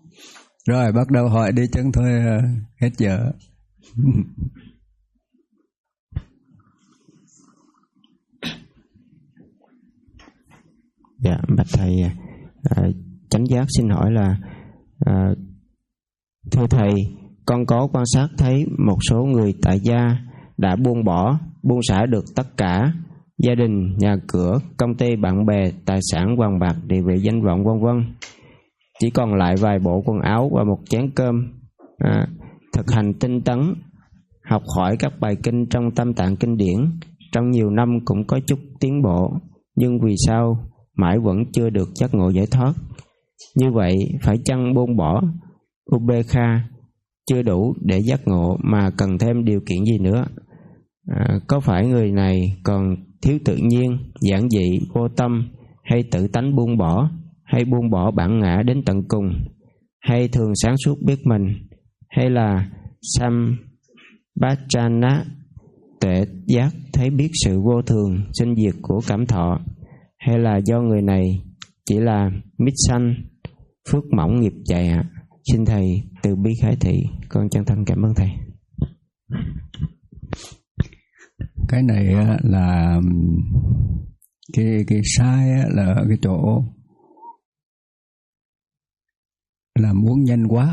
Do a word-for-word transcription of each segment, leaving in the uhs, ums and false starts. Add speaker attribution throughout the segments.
Speaker 1: Rồi bắt đầu hỏi đi chân thôi, hết giờ.
Speaker 2: Dạ, bạch thầy, à, chánh giác xin hỏi là à, thưa thầy, con có quan sát thấy một số người tại gia đã buông bỏ, buông xả được tất cả, gia đình, nhà cửa, công ty, bạn bè, tài sản, vàng bạc, địa vị, danh vọng, vân vân, chỉ còn lại vài bộ quần áo và một chén cơm, à, thực hành tinh tấn, học hỏi các bài kinh trong Tam Tạng kinh điển, trong nhiều năm cũng có chút tiến bộ, nhưng vì sao mãi vẫn chưa được giác ngộ giải thoát? Như vậy phải chăng buông bỏ Ubekha chưa đủ để giác ngộ mà cần thêm điều kiện gì nữa? À, có phải người này còn thiếu tự nhiên, giản dị, vô tâm, hay tự tánh buông bỏ, hay buông bỏ bản ngã đến tận cùng, hay thường sáng suốt biết mình, hay là Sambhajana tuệ giác thấy biết sự vô thường, sinh diệt của cảm thọ, hay là do người này chỉ là mít sanh, phước mỏng nghiệp dày ạ? À? Xin thầy từ bi khai thị, con chân thành cảm ơn thầy.
Speaker 1: Cái này là cái cái sai là ở cái chỗ là muốn nhanh quá,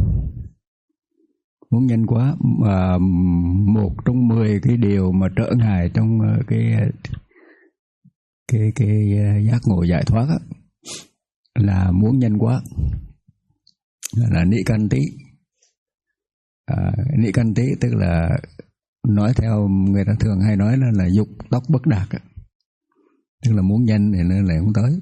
Speaker 1: muốn nhanh quá mà một trong mười cái điều mà trở ngại trong cái cái cái giác ngộ giải thoát á, là muốn nhanh quá, là, là nị căn tí. À, nị căn tí tức là nói theo người ta thường hay nói là là dục tốc bất đạt á, tức là muốn nhanh thì nó lại không tới.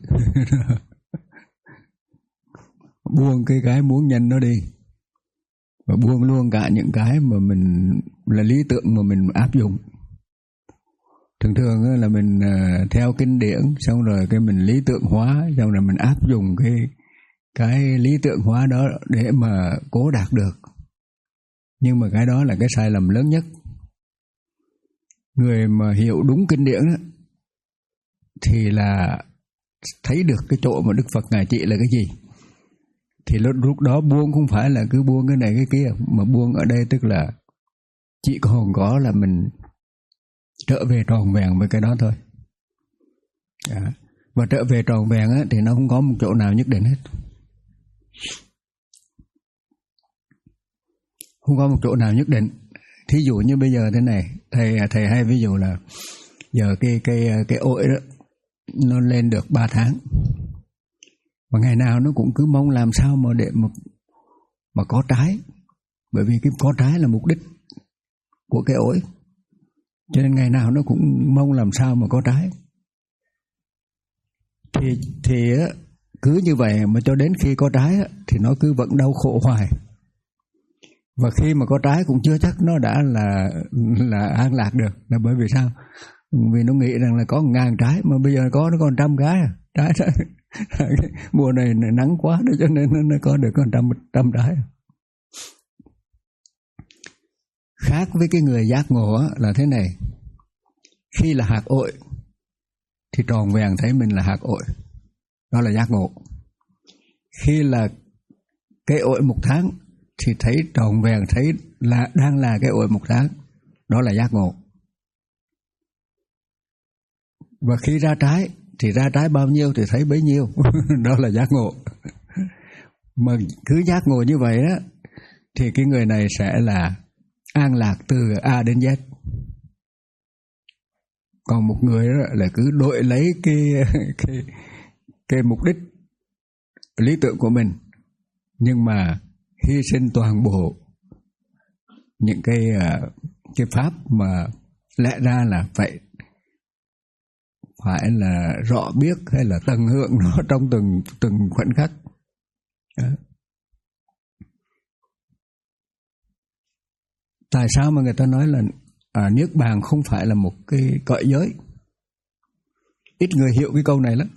Speaker 1: Buông cái cái muốn nhanh nó đi, và buông luôn cả những cái mà mình là lý tưởng mà mình áp dụng. Thường thường là mình theo kinh điển, xong rồi cái mình lý tưởng hóa, xong rồi mình áp dụng cái cái lý tưởng hóa đó để mà cố đạt được. Nhưng mà cái đó là cái sai lầm lớn nhất. Người mà hiểu đúng kinh điển đó, thì là thấy được cái chỗ mà Đức Phật Ngài trị là cái gì. Thì lúc đó buông không phải là cứ buông cái này cái kia, mà buông ở đây tức là chỉ còn có là mình trở về tròn vẹn với cái đó thôi. À, và trở về tròn vẹn á, thì nó không có một chỗ nào nhất định hết. Không có một chỗ nào nhất định. Thí dụ như bây giờ thế này, thầy thầy hay ví dụ là giờ cái cái cái ổi đó nó lên được ba tháng, và ngày nào nó cũng cứ mong làm sao mà để mà mà có trái, bởi vì cái có trái là mục đích của cái ổi, cho nên ngày nào nó cũng mong làm sao mà có trái. Thì thì cứ như vậy mà cho đến khi có trái thì nó cứ vẫn đau khổ hoài. Và khi mà có trái cũng chưa chắc nó đã là là an lạc được. Là bởi vì sao? Vì nó nghĩ rằng là có ngàn trái, mà bây giờ có nó còn trăm cái à. Trái đó, mùa này nắng quá đó, cho nên nó có được còn trăm trăm trái. Khác với cái người giác ngộ là thế này. Khi là hạt ổi thì tròn vẹn thấy mình là hạt ổi, đó là giác ngộ. Khi là cái ổi một tháng thì thấy tròn vẹn, thấy là đang là cái ổi một tháng, đó là giác ngộ. Và khi ra trái thì ra trái bao nhiêu thì thấy bấy nhiêu, đó là giác ngộ. Mà cứ giác ngộ như vậy đó thì cái người này sẽ là an lạc từ A đến Z. Còn một người đó là cứ đội lấy cái cái cái mục đích lý tưởng của mình, nhưng mà hy sinh toàn bộ những cái cái pháp mà lẽ ra là phải phải là rõ biết hay là tận hưởng nó trong từng từng khoảnh khắc. Đó. Tại sao mà người ta nói là à, Niết Bàn không phải là một cái cõi giới? Ít người hiểu cái câu này lắm.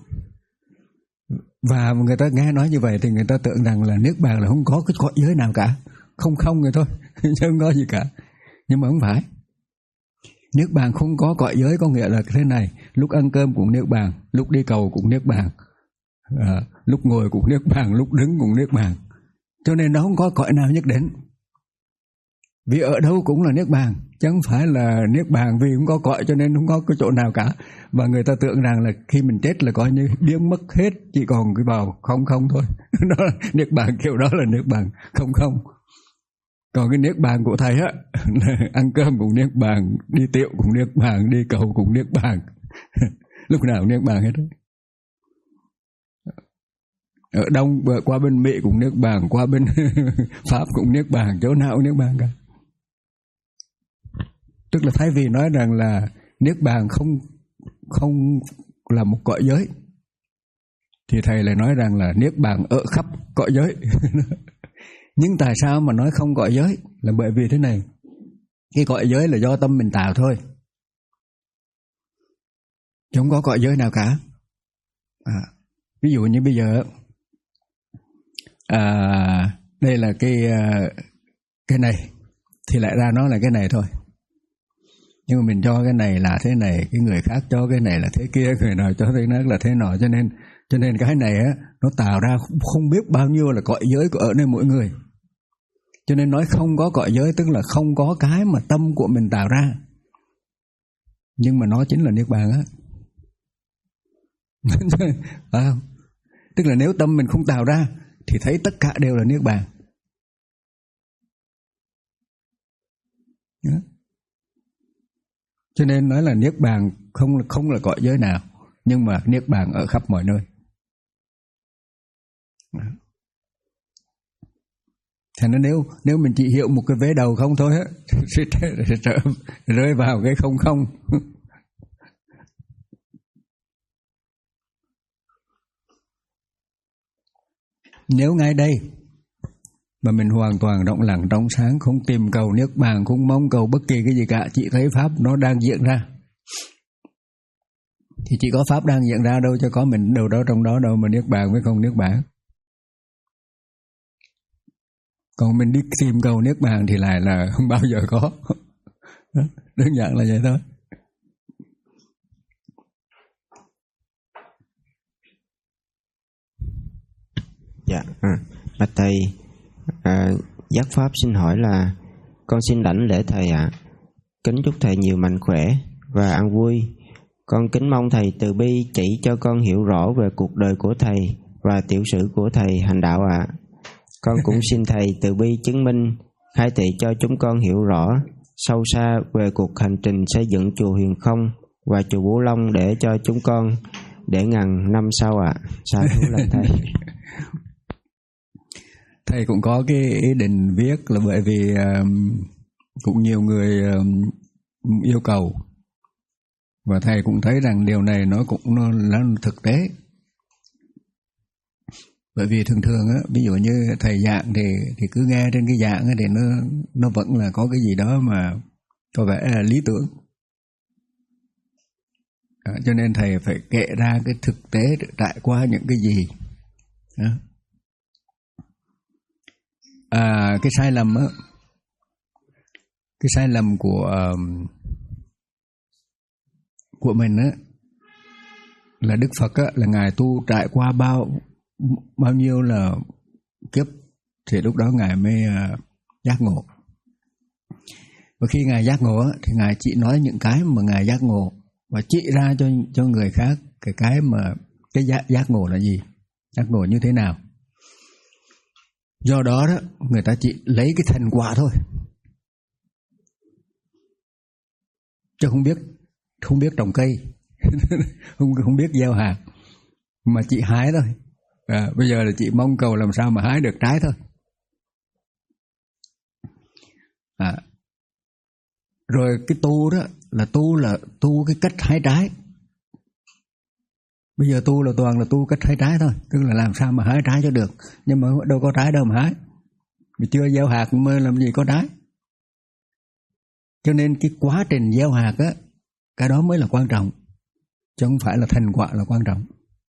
Speaker 1: Và người ta nghe nói như vậy thì người ta tưởng rằng là Niết Bàn là không có cái cõi giới nào cả, không không người thôi, chứ không có gì cả. Nhưng mà không phải. Niết Bàn không có cõi giới có nghĩa là thế này: lúc ăn cơm cũng Niết Bàn, lúc đi cầu cũng Niết Bàn, à, lúc ngồi cũng Niết Bàn, lúc đứng cũng Niết Bàn. Cho nên nó không có cõi nào nhất định. Vì ở đâu cũng là niết bàn, chẳng phải là niết bàn vì không có cõi cho nên không có cái chỗ nào cả. Và người ta tưởng rằng là khi mình chết là coi như biến mất hết, chỉ còn cái vào không không thôi. Đó là niết bàn, kiểu đó là niết bàn không không. Còn cái niết bàn của thầy á, ăn cơm cũng niết bàn, đi tiệu cũng niết bàn, đi cầu cũng niết bàn. Lúc nào cũng niết bàn hết. Ở Đông qua bên Mỹ cũng niết bàn, qua bên Pháp cũng niết bàn, chỗ nào cũng niết bàn cả. Tức là thay vì nói rằng là niết bàn không không là một cõi giới, thì thầy lại nói rằng là niết bàn ở khắp cõi giới. Nhưng tại sao mà nói không cõi giới? Là bởi vì thế này, cái cõi giới là do tâm mình tạo thôi, chứ không có cõi giới nào cả. À, ví dụ như bây giờ, à, đây là cái cái này, thì lại ra nó là cái này thôi. Nhưng mà mình cho cái này là thế này, cái người khác cho cái này là thế kia, người nào cho thế này là thế nọ, cho nên cho nên cái này á, nó tạo ra không biết bao nhiêu là cõi giới của ở nơi mỗi người. Cho nên nói không có cõi giới tức là không có cái mà tâm của mình tạo ra, nhưng mà nó chính là niết bàn á. À, tức là nếu tâm mình không tạo ra thì thấy tất cả đều là niết bàn. Yeah. Cho nên nói là niết bàn không không là cõi giới nào, nhưng mà niết bàn ở khắp mọi nơi. Thành ra nếu nếu mình chỉ hiểu một cái vế đầu không thôi á, sẽ, sẽ, sẽ rơi vào cái không không. Nếu ngay đây mà mình hoàn toàn rộng lặng trong sáng, không tìm cầu niết bàn, không mong cầu bất kỳ cái gì cả, chỉ thấy pháp nó đang diễn ra, thì chỉ có pháp đang diễn ra, đâu cho có mình đâu đó trong đó đâu mà niết bàn với không niết bàn. Còn mình đi tìm cầu niết bàn thì lại là không bao giờ có. Đơn giản là vậy thôi.
Speaker 2: Dạ, à, bạch thầy, à, Giác Pháp xin hỏi là con xin đảnh lễ thầy ạ. À. Kính chúc thầy nhiều mạnh khỏe và an vui. Con kính mong thầy từ bi chỉ cho con hiểu rõ về cuộc đời của thầy và tiểu sử của thầy hành đạo ạ. À. Con cũng xin thầy từ bi chứng minh, khai thị cho chúng con hiểu rõ sâu xa về cuộc hành trình xây dựng chùa Huyền Không và chùa Vũ Long để cho chúng con để ngàn năm sau ạ. À. Sa thú lành thầy.
Speaker 1: Thầy cũng có cái ý định viết là bởi vì uh, cũng nhiều người uh, yêu cầu, và thầy cũng thấy rằng điều này nó cũng nó là thực tế. Bởi vì thường thường á, ví dụ như thầy giảng thì thì cứ nghe trên cái giảng thì nó nó vẫn là có cái gì đó mà có vẻ là lý tưởng. À, cho nên thầy phải kể ra cái thực tế trải qua những cái gì. Đó. À, cái sai lầm á, cái sai lầm của uh, của mình á, là Đức Phật á, là ngài tu trải qua bao bao nhiêu là kiếp thì lúc đó ngài mới uh, giác ngộ. Và khi ngài giác ngộ á, thì ngài chỉ nói những cái mà ngài giác ngộ và chỉ ra cho cho người khác cái cái mà cái giác, giác ngộ là gì, giác ngộ như thế nào. Do đó đó, người ta chỉ lấy cái thành quả thôi, chứ không biết không biết trồng cây, không không biết gieo hạt, mà chỉ hái thôi. À, bây giờ là chỉ mong cầu làm sao mà hái được trái thôi. À, rồi cái tu đó là tu là tu cái cách hái trái. Bây giờ tu là toàn là tu cách hái trái thôi, tức là làm sao mà hái trái cho được, nhưng mà đâu có trái đâu mà hái, mình chưa gieo hạt mới làm gì có trái. Cho nên cái quá trình gieo hạt á, cái đó mới là quan trọng, chứ không phải là thành quả là quan trọng.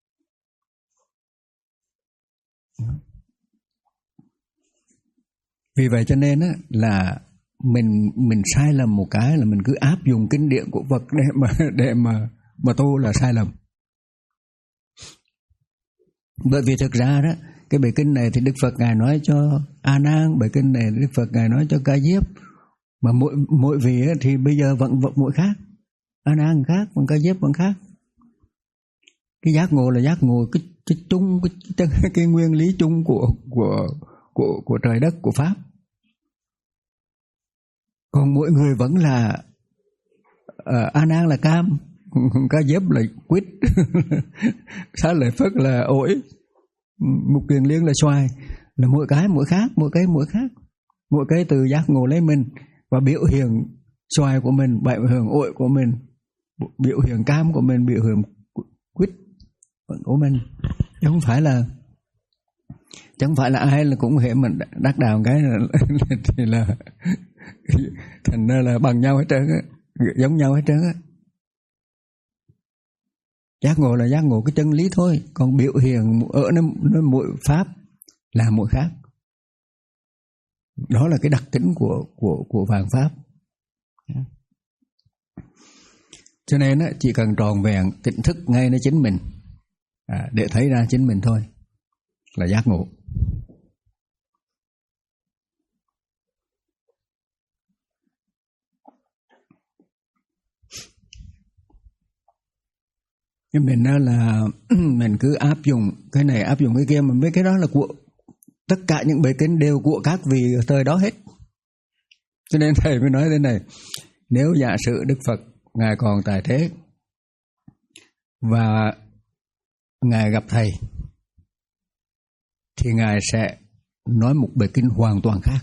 Speaker 1: Vì vậy cho nên á, là mình mình sai lầm một cái là mình cứ áp dụng kinh điển của Phật để mà để mà mà tu là sai lầm. Bởi vì thực ra đó, cái bài kinh này thì Đức Phật Ngài nói cho A Nan, bài kinh này Đức Phật Ngài nói cho Ca Diếp, mà mỗi mỗi vị thì bây giờ vẫn vẫn mỗi khác. A Nan khác, còn Ca Diếp vẫn khác. Cái giác ngộ là giác ngộ cái cái chung cái, cái, cái nguyên lý chung của của của của trời đất, của pháp. Còn mỗi người vẫn là uh, A Nan là cam, Ca Diếp là quýt, Xá Lợi Phất là ổi, Mục Kiền Liên là xoài, là mỗi cái mỗi khác, mỗi cái mỗi khác. Mỗi cái từ giác ngộ lấy mình và biểu hiện xoài của mình, biểu hiện ổi của mình, biểu hiện cam của mình, biểu hiện quýt của mình. Chứ không phải là chứ không phải là ai là cũng hệ mình đắc đạo cái là, thì là thành ra là bằng nhau hết trơn á, giống nhau hết trơn á. Giác ngộ là giác ngộ cái chân lý thôi, còn biểu hiện ở nó, nó mỗi pháp là mỗi khác. Đó là cái đặc tính của của của vạn pháp. Cho nên á, chỉ cần tròn vẹn tỉnh thức ngay nơi chính mình, à, để thấy ra chính mình thôi là giác ngộ. Cái mình đó là mình cứ áp dụng cái này áp dụng cái kia, mà mấy cái đó là của tất cả những bài kinh đều của các vị thời đó hết. Cho nên thầy mới nói thế này: nếu giả sử Đức Phật Ngài còn tại thế và Ngài gặp thầy thì Ngài sẽ nói một bài kinh hoàn toàn khác.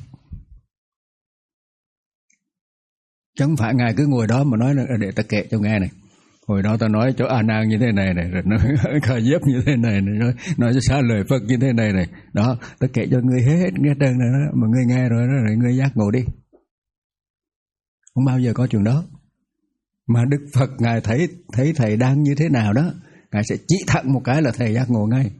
Speaker 1: Chứ không phải Ngài cứ ngồi đó mà nói là để ta kể cho nghe này. Hồi đó ta nói cho A Nan như thế này này, rồi nói Ca Diếp như thế này này, nói, nói cho Xá Lợi Phất như thế này này. Đó, ta kể cho ngươi hết nghe trơn này đó, mà ngươi nghe rồi đó, rồi ngươi giác ngộ đi. Không bao giờ có chuyện đó. Mà Đức Phật Ngài thấy thấy thầy đang như thế nào đó, Ngài sẽ chỉ thẳng một cái là thầy giác ngộ ngay.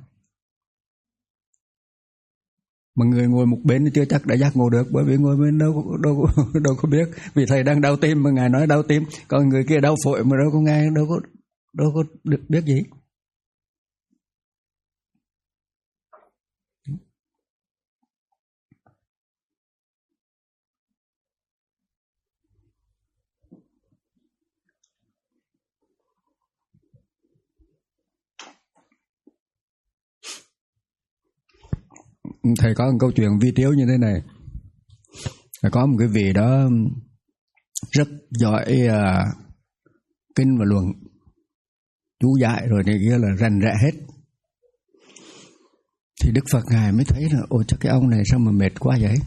Speaker 1: Mà người ngồi một bên chưa chắc đã giác ngộ được, bởi vì ngồi bên đâu đâu đâu có biết, vì thầy đang đau tim mà Ngài nói đau tim, còn người kia đau phổi mà đâu có nghe, đâu có đâu có được biết gì. Thầy có một câu chuyện vi tiếu như thế này. Có một cái vị đó rất giỏi uh, kinh và luận, chú dạy rồi này kia là rành rẽ hết. Thì Đức Phật Ngài mới thấy là ôi chắc cái ông này sao mà mệt quá vậy.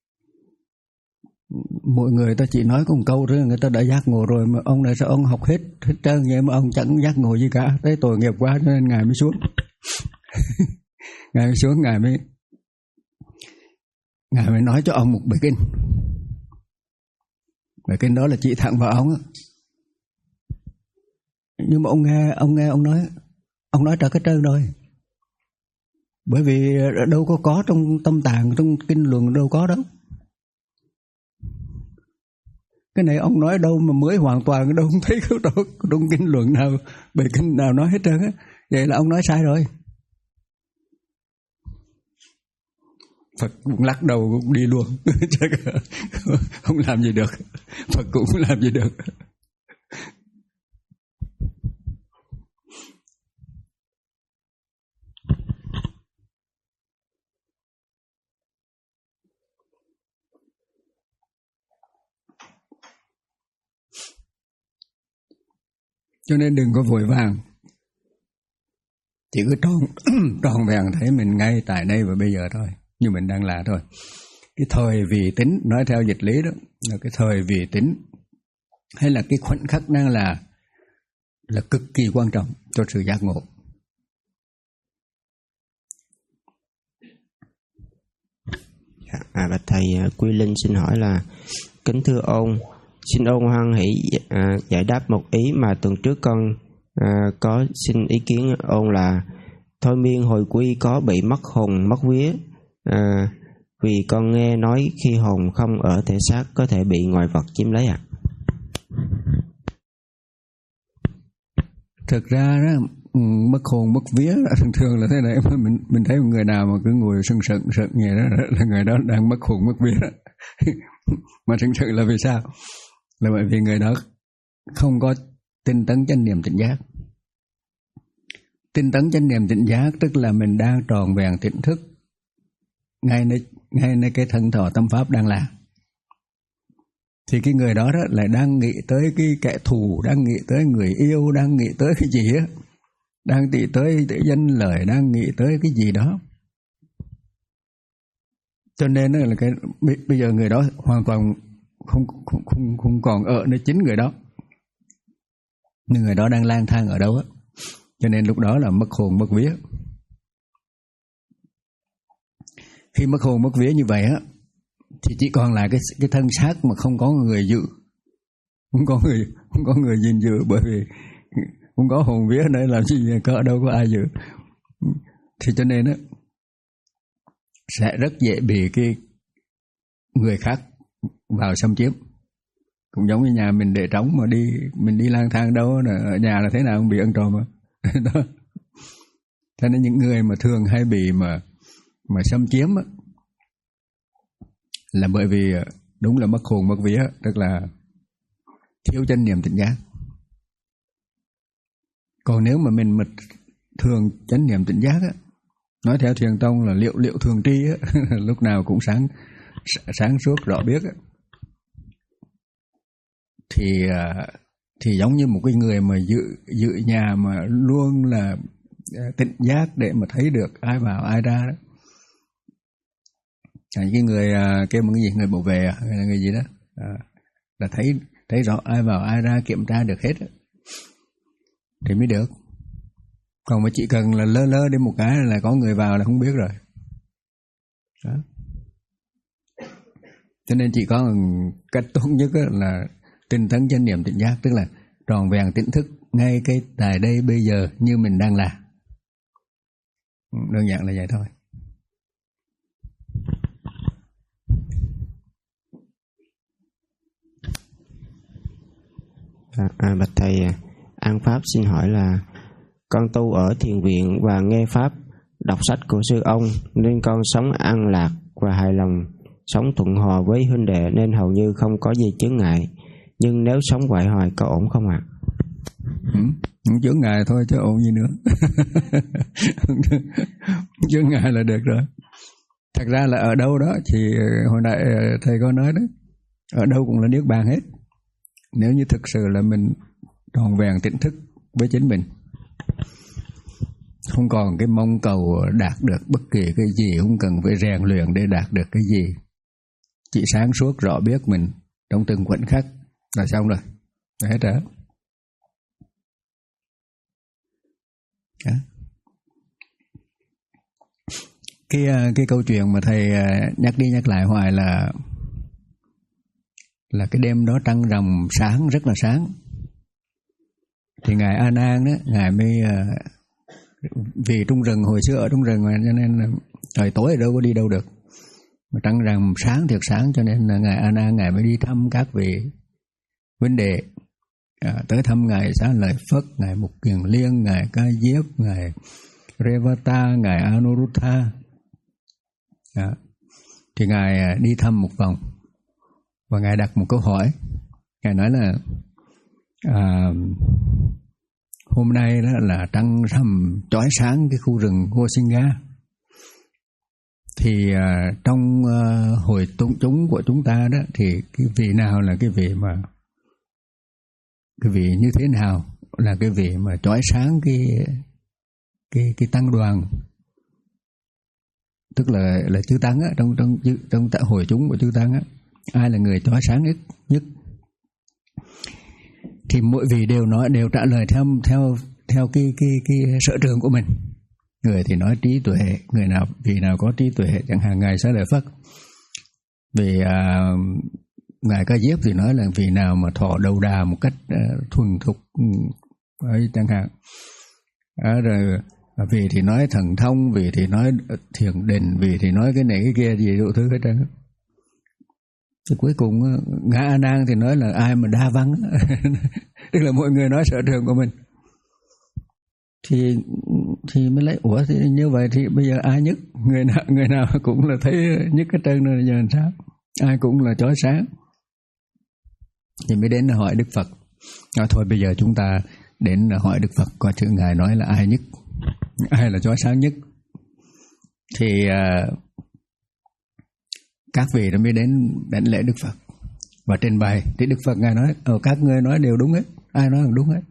Speaker 1: Mọi người ta chỉ nói có một câu thôi người ta đã giác ngộ rồi, mà ông này sao ông học hết hết trơn vậy mà ông chẳng giác ngộ gì cả. Thấy tội nghiệp quá cho nên Ngài mới xuống. Ngài mới xuống, Ngài mới Ngài mới nói cho ông một bài kinh. Bài kinh đó là chỉ thẳng vào ông á. Nhưng mà ông nghe, ông nghe ông nói, ông nói trả cái trơn rồi. Bởi vì đâu có có trong tâm tạng, trong kinh luận đâu có đâu. Cái này ông nói đâu mà mới hoàn toàn, đâu không thấy có đâu, trong kinh luận nào, bài kinh nào nói hết trơn á. Vậy là ông nói sai rồi. Phật cũng lắc đầu cũng đi luôn. Không làm gì được. Phật cũng không làm gì được. Cho nên đừng có vội vàng, chỉ cứ tròn tròn vẹn thấy mình ngay tại đây và bây giờ thôi, như mình đang là thôi. Cái thời vị tính, nói theo dịch lý đó, là cái thời vị tính hay là cái khoảnh khắc đang là là cực kỳ quan trọng cho sự giác ngộ.
Speaker 2: À, bạch thầy, Quy Linh xin hỏi là kính thưa ông, xin ông hoan hỷ à, giải đáp một ý mà tuần trước con à, có xin ý kiến ông là thôi miên hồi quy có bị mất hồn mất vía, à, vì con nghe nói khi hồn không ở thể xác có thể bị ngoại vật chiếm lấy ạ. À?
Speaker 1: Thực ra đó, mất hồn mất vía. Thường thường là thế này, mình mình thấy một người nào mà cứ ngồi sừng sững sững như đó là người đó đang mất hồn mất vía. Mà thực sự là vì sao? Là bởi vì người đó không có tinh tấn chánh niệm tỉnh giác. Tinh tấn chánh niệm tỉnh giác tức là mình đang tròn vẹn tỉnh thức ngay nơi ngay nơi cái thân thọ tâm pháp đang làm. Thì cái người đó, đó lại đang nghĩ tới cái kẻ thù, đang nghĩ tới người yêu, đang nghĩ tới cái gì á, đang nghĩ tới, tới danh lợi, đang nghĩ tới cái gì đó. Cho nên là cái bây giờ người đó hoàn toàn không không không, không còn ở nơi chính người đó, nhưng người đó đang lang thang ở đâu á. Cho nên lúc đó là mất hồn mất vía. Khi mất hồn mất vía như vậy á, thì chỉ còn lại cái cái thân xác mà không có người dự, không có người không có người gìn giữ, bởi vì không có hồn vía nữa làm gì có, đâu có ai giữ. Thì cho nên á sẽ rất dễ bị cái người khác vào xâm chiếm. Cũng giống như nhà mình để trống mà đi mình đi lang thang đâu, ở nhà là thế nào cũng bị ăn trộm mà. Đó. Cho nên những người mà thường hay bị mà mà xâm chiếm á, là bởi vì đúng là mất hồn mất vía, tức là thiếu chánh niệm tỉnh giác. Còn nếu mà mình mà thường chánh niệm tỉnh giác á, nói theo Thiền Tông là liệu liệu thường tri á, lúc nào cũng sáng sáng suốt rõ biết á, thì thì giống như một cái người mà dự dự nhà mà luôn là tỉnh giác để mà thấy được ai vào ai ra đó. À, cái người kêu bằng cái gì, người bảo vệ à, người, người gì đó à, là thấy thấy rõ ai vào ai ra, kiểm tra được hết đó, thì mới được. Còn mà chỉ cần là lơ lơ đến một cái là có người vào là không biết rồi đó. Cho nên chỉ có cách tốt nhất là tinh tấn chánh niệm tỉnh giác, tức là tròn vẹn tỉnh thức ngay cái tại đây bây giờ như mình đang làm. Đơn giản là vậy thôi.
Speaker 2: À, à, bạch thầy, An Pháp xin hỏi là con tu ở thiền viện và nghe Pháp, đọc sách của sư ông nên con sống an lạc và hài lòng, sống thuận hòa với huynh đệ nên hầu như không có gì chướng ngại. Nhưng nếu sống vậy hoài có ổn không ạ? À?
Speaker 1: Ừ, không chướng ngại thôi chứ ổn gì nữa. Chướng ngại là được rồi. Thật ra là ở đâu đó thì hồi nãy thầy có nói đấy, ở đâu cũng là niết bàn hết. Nếu như thực sự là mình tròn vẹn tỉnh thức với chính mình, không còn cái mong cầu đạt được bất kỳ cái gì, không cần phải rèn luyện để đạt được cái gì, chỉ sáng suốt rõ biết mình trong từng khoảnh khắc là xong rồi, là hết rồi. Cái cái câu chuyện mà thầy nhắc đi nhắc lại hoài là là cái đêm đó trăng rằm sáng, rất là sáng. Thì ngài A Nan đó, ngài mới vì trong rừng, hồi xưa ở trong rừng mà, cho nên trời tối đâu có đi đâu được, mà trăng rằm sáng thiệt sáng, cho nên là ngài A Nan ngài mới đi thăm các vị huynh đệ, à, tới thăm ngài Xá Lợi Phất, ngài Mục Kiền Liên, ngài Ca Diếp, ngài Revata, ngài Anuruddha. À, thì ngài đi thăm một vòng và ngài đặt một câu hỏi. Ngài nói là à, hôm nay đó là trăng rằm chói sáng cái khu rừng Gosinga. Thì à, trong à, hội tụng chúng của chúng ta đó, thì cái vị nào là cái vị mà cái vị như thế nào là cái vị mà chói sáng cái cái cái tăng đoàn, tức là là chư tăng á, trong trong trong tại hội chúng của chư tăng á, ai là người chói sáng nhất nhất? Thì mỗi vị đều nói, đều trả lời theo theo theo cái cái cái sở trường của mình. Người thì nói trí tuệ, người nào vị nào có trí tuệ, chẳng hạn ngài Xá Lợi Phất. Vì à, ngài Ca Diếp thì nói là vị nào mà thọ đầu đà một cách uh, thuần thục ấy, chẳng hạn. À, rồi vị thì nói thần thông, vị thì nói thiền định, vị thì nói cái này cái kia gì đủ thứ hết trơn. Thì cuối cùng ngài A Nan thì nói là ai mà đa văn. Tức là mọi người nói sở trường của mình. thì thì mới lấy ủa thì như vậy thì bây giờ ai nhất, người nào người nào cũng là thấy nhất hết trơn rồi, giờ làm sao? Ai cũng là chói sáng. Thì mới đến hỏi Đức Phật. Nói thôi bây giờ chúng ta đến hỏi Đức Phật coi chữ Ngài nói là ai nhất, ai là chói sáng nhất. Thì uh, các vị đã mới đến đảnh lễ Đức Phật và trình bày. Thì Đức Phật Ngài nói ờ, các ngươi nói đều đúng hết, ai nói cũng đúng hết.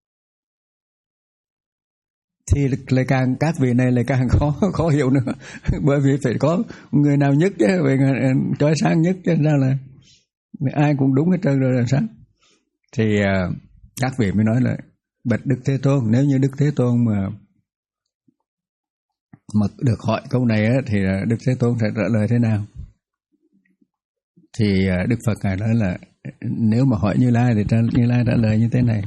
Speaker 1: Thì lại càng các vị này lại càng khó khó hiểu nữa, bởi vì phải có người nào nhất chứ, vì chói sáng nhất chứ, ra là ai cũng đúng hết trơn rồi làm sao? Thì uh, các vị mới nói là bạch Đức Thế Tôn, nếu như Đức Thế Tôn mà mà được hỏi câu này á, thì Đức Thế Tôn sẽ trả lời thế nào? Thì uh, Đức Phật Ngài nói là nếu mà hỏi Như Lai thì Như Lai trả lời như thế này.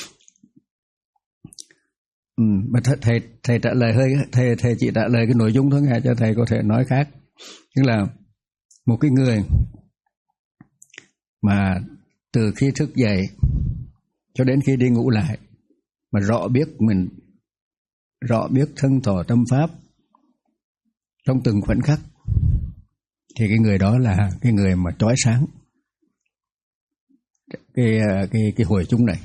Speaker 1: Ừ, mà th- thầy thầy trả lời hơi thầy thầy chỉ trả lời cái nội dung thôi, nghe cho thầy có thể nói khác. Tức là một cái người mà từ khi thức dậy cho đến khi đi ngủ lại mà rõ biết mình, rõ biết thân thọ tâm pháp trong từng khoảnh khắc, thì cái người đó là cái người mà chói sáng cái cái cái hồi chung này.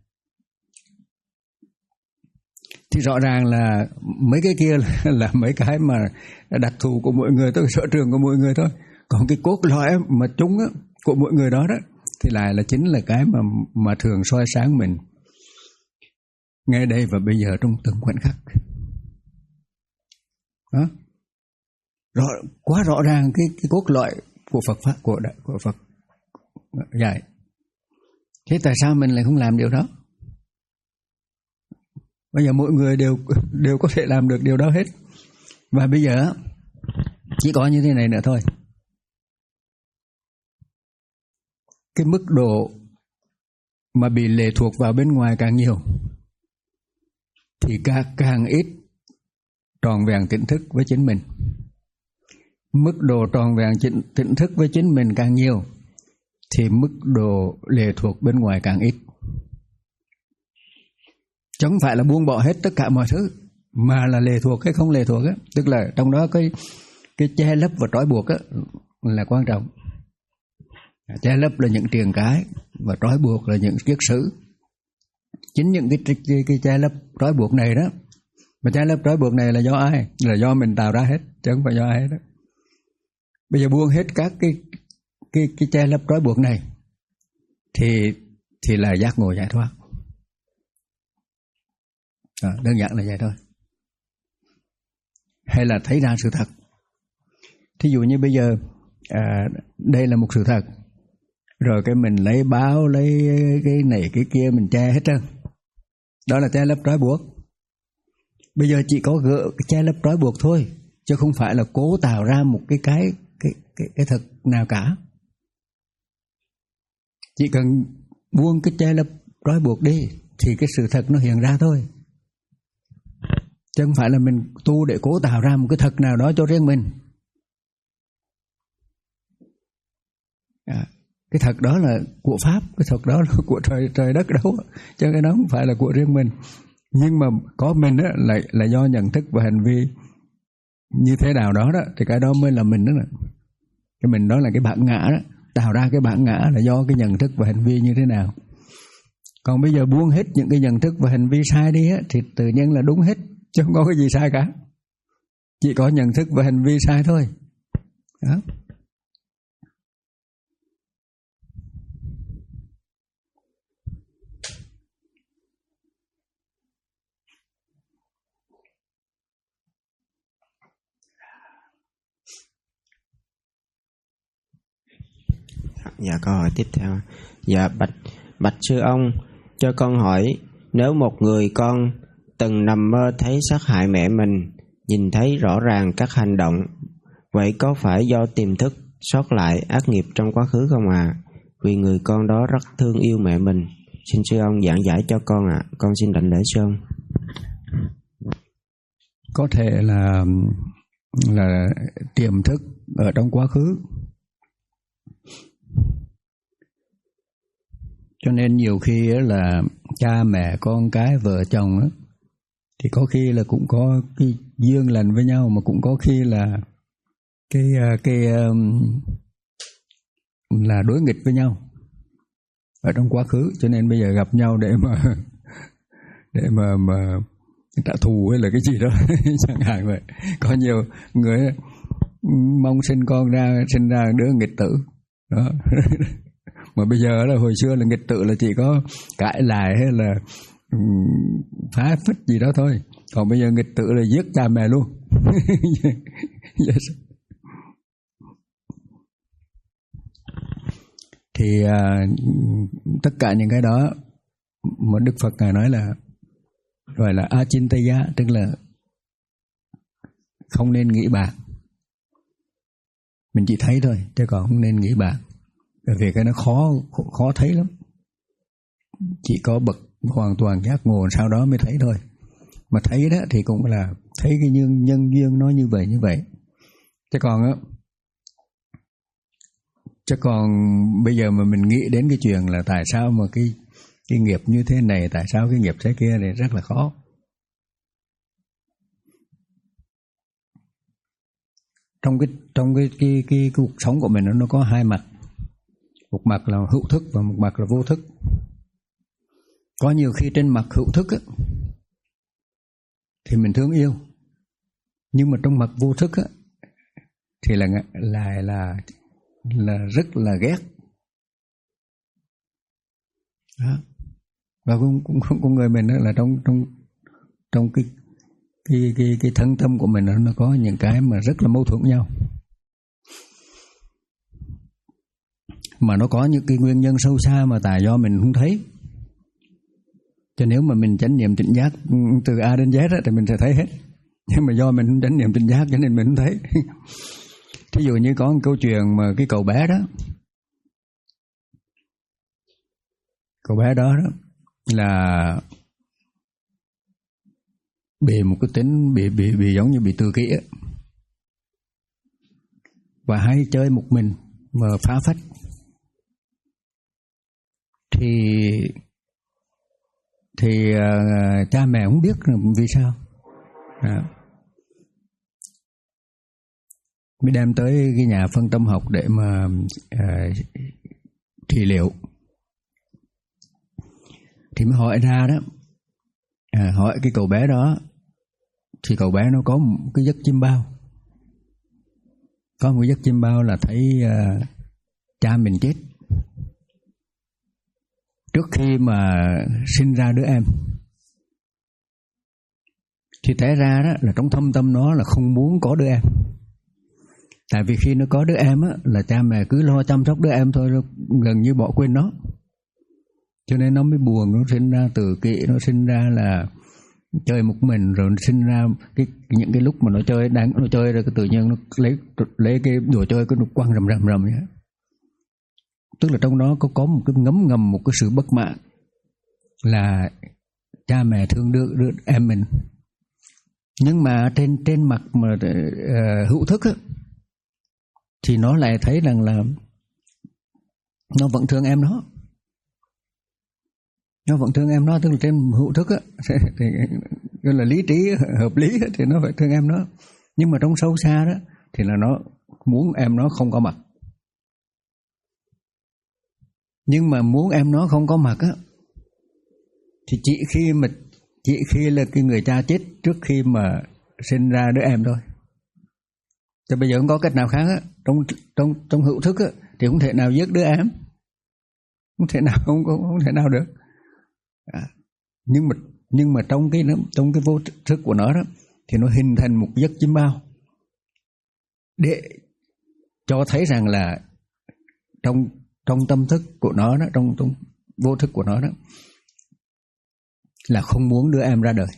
Speaker 1: Thì rõ ràng là mấy cái kia là, là mấy cái mà đặc thù của mỗi người thôi, sở trường của mỗi người thôi. Còn cái cốt lõi mà chung á, của mỗi người đó đó thì lại là chính là cái mà mà thường soi sáng mình ngay đây và bây giờ trong từng khoảnh khắc. Đó. Rõ, quá rõ ràng cái cái cốt lõi của Phật pháp của đại của Phật dạy. Thế tại sao mình lại không làm điều đó? Bây giờ mỗi người đều đều có thể làm được điều đó hết. Và bây giờ chỉ có như thế này nữa thôi. Cái mức độ mà bị lệ thuộc vào bên ngoài càng nhiều thì càng, càng ít tròn vẹn tỉnh thức với chính mình. Mức độ tròn vẹn tỉnh thức với chính mình càng nhiều thì mức độ lệ thuộc bên ngoài càng ít. Chứ không phải là buông bỏ hết tất cả mọi thứ, mà là lệ thuộc hay không lệ thuộc á, tức là trong đó cái cái che lấp và trói buộc á là quan trọng. Che lấp là những triền cái và trói buộc là những kiết sử. Chính những cái, cái, cái che lấp trói buộc này đó, mà che lấp trói buộc này là do ai? Là do mình tạo ra hết, chứ không phải do ai hết đó. Bây giờ buông hết các cái cái cái che lấp trói buộc này thì thì là giác ngộ giải thoát. À, đơn giản là vậy thôi. Hay là thấy ra sự thật. Thí dụ như bây giờ à, đây là một sự thật, rồi cái mình lấy báo, lấy cái này cái kia mình che hết trơn, đó là che lấp trói buộc. Bây giờ chỉ có gỡ che lấp trói buộc thôi, chứ không phải là cố tạo ra một cái cái cái cái, cái thật nào cả. Chỉ cần buông cái che lấp trói buộc đi thì cái sự thật nó hiện ra thôi. Chứ không phải là mình tu để cố tạo ra một cái thật nào đó cho riêng mình. À, cái thật đó là của Pháp, cái thật đó là của trời trời đất đâu, chứ cái đó không phải là của riêng mình. Nhưng mà có mình đó là, là do nhận thức và hành vi như thế nào đó đó, thì cái đó mới là mình đó. Là. Cái mình đó là cái bản ngã đó, tạo ra cái bản ngã là do cái nhận thức và hành vi như thế nào. Còn bây giờ buông hết những cái nhận thức và hành vi sai đi á, thì tự nhiên là đúng hết, chứ không có cái gì sai cả. Chỉ có nhận thức và hành vi sai thôi. Đó.
Speaker 2: Dạ, câu hỏi tiếp theo. Dạ, bạch bạch sư ông, cho con hỏi, nếu một người con từng nằm mơ thấy sát hại mẹ mình, nhìn thấy rõ ràng các hành động, vậy có phải do tiềm thức sót lại ác nghiệp trong quá khứ không ạ? À? Vì người con đó rất thương yêu mẹ mình. Xin sư ông giảng giải cho con ạ. À. Con xin đảnh lễ sư ông.
Speaker 1: Có thể là là tiềm thức ở trong quá khứ. Cho nên nhiều khi là cha mẹ con cái vợ chồng đó, thì có khi là cũng có cái duyên lành với nhau, mà cũng có khi là cái cái um, là đối nghịch với nhau ở trong quá khứ, cho nên bây giờ gặp nhau để mà để mà mà trả thù hay là cái gì đó chẳng hạn vậy. Có nhiều người mong sinh con ra sinh ra đứa nghịch tử đó. Mà bây giờ là hồi xưa là nghịch tử là chỉ có cãi lại hay là phá phách gì đó thôi, còn bây giờ nghịch tử là giết cha mẹ luôn. Yes. Thì à, tất cả những cái đó mà Đức Phật Ngài nói là gọi là achintaya, tức là không nên nghĩ bạc. Mình chỉ thấy thôi chứ còn không nên nghĩ bạc, bởi vì cái nó khó khó thấy lắm. Chỉ có bậc hoàn toàn giác ngộ sau đó mới thấy thôi. Mà thấy đó thì cũng là thấy cái nhân nhân duyên nó như vậy như vậy. Chứ còn á, chứ còn bây giờ mà mình nghĩ đến cái chuyện là tại sao mà cái cái nghiệp như thế này, tại sao cái nghiệp thế kia thì rất là khó. Trong cái trong cái cái cái, cái cuộc sống của mình nó có hai mặt. Một mặt là hữu thức và một mặt là vô thức. Có nhiều khi trên mặt hữu thức á, thì mình thương yêu, nhưng mà trong mặt vô thức á, thì là là là là rất là ghét. Đó. Và con con con người mình đó là trong trong trong cái cái cái cái thân tâm của mình đó, nó có những cái mà rất là mâu thuẫn nhau. Mà nó có những cái nguyên nhân sâu xa mà tại do mình không thấy. Cho nếu mà mình chánh niệm tỉnh giác từ A đến Z thì mình sẽ thấy hết. Nhưng mà do mình không chánh niệm tỉnh giác cho nên mình không thấy. Thí dụ như có một câu chuyện mà cái cậu bé đó, cậu bé đó, đó là bị một cái tính bị bị bị giống như bị tự kỷ á, và hay chơi một mình mà phá phách. Thì thì uh, cha mẹ không biết vì sao. À. Mới đem tới cái nhà phân tâm học để mà uh, trị liệu. Thì mới hỏi ra đó, à, hỏi cái cậu bé đó, thì cậu bé nó có một cái giấc chiêm bao. Có một giấc chiêm bao là thấy uh, cha mình chết trước khi mà sinh ra đứa em. Thì té ra đó là trong thâm tâm nó là không muốn có đứa em. Tại vì khi nó có đứa em á, là cha mẹ cứ lo chăm sóc đứa em thôi, gần như bỏ quên nó. Cho nên nó mới buồn, nó sinh ra tự kỷ, nó sinh ra là chơi một mình, rồi nó sinh ra cái những cái lúc mà nó chơi đáng nó chơi rồi cái tự nhiên nó lấy lấy cái đồ chơi cái nó quăng rầm rầm rầm vậy. Tức là trong đó có có một cái ngấm ngầm một cái sự bất mãn là cha mẹ thương đứa, đứa em mình. Nhưng mà trên trên mặt mà uh, hữu thức á, thì nó lại thấy rằng là nó vẫn thương em nó. Nó vẫn thương em nó, tức là trên hữu thức á, thì gọi là lý trí hợp lý thì nó phải thương em nó. Nhưng mà trong sâu xa đó thì là nó muốn em nó không có mặt. Nhưng mà muốn em nó không có mặt á, thì chỉ khi mà chỉ khi là cái người cha chết trước khi mà sinh ra đứa em thôi. Thì bây giờ không có cách nào khác á, trong trong trong hữu thức á, thì không thể nào giết đứa em, không thể nào không không, không thể nào được. À, nhưng mà nhưng mà trong cái trong cái vô thức của nó đó, thì nó hình thành một giấc chiêm bao để cho thấy rằng là trong trong tâm thức của nó đó, trong trong vô thức của nó đó, là không muốn đứa em ra đời.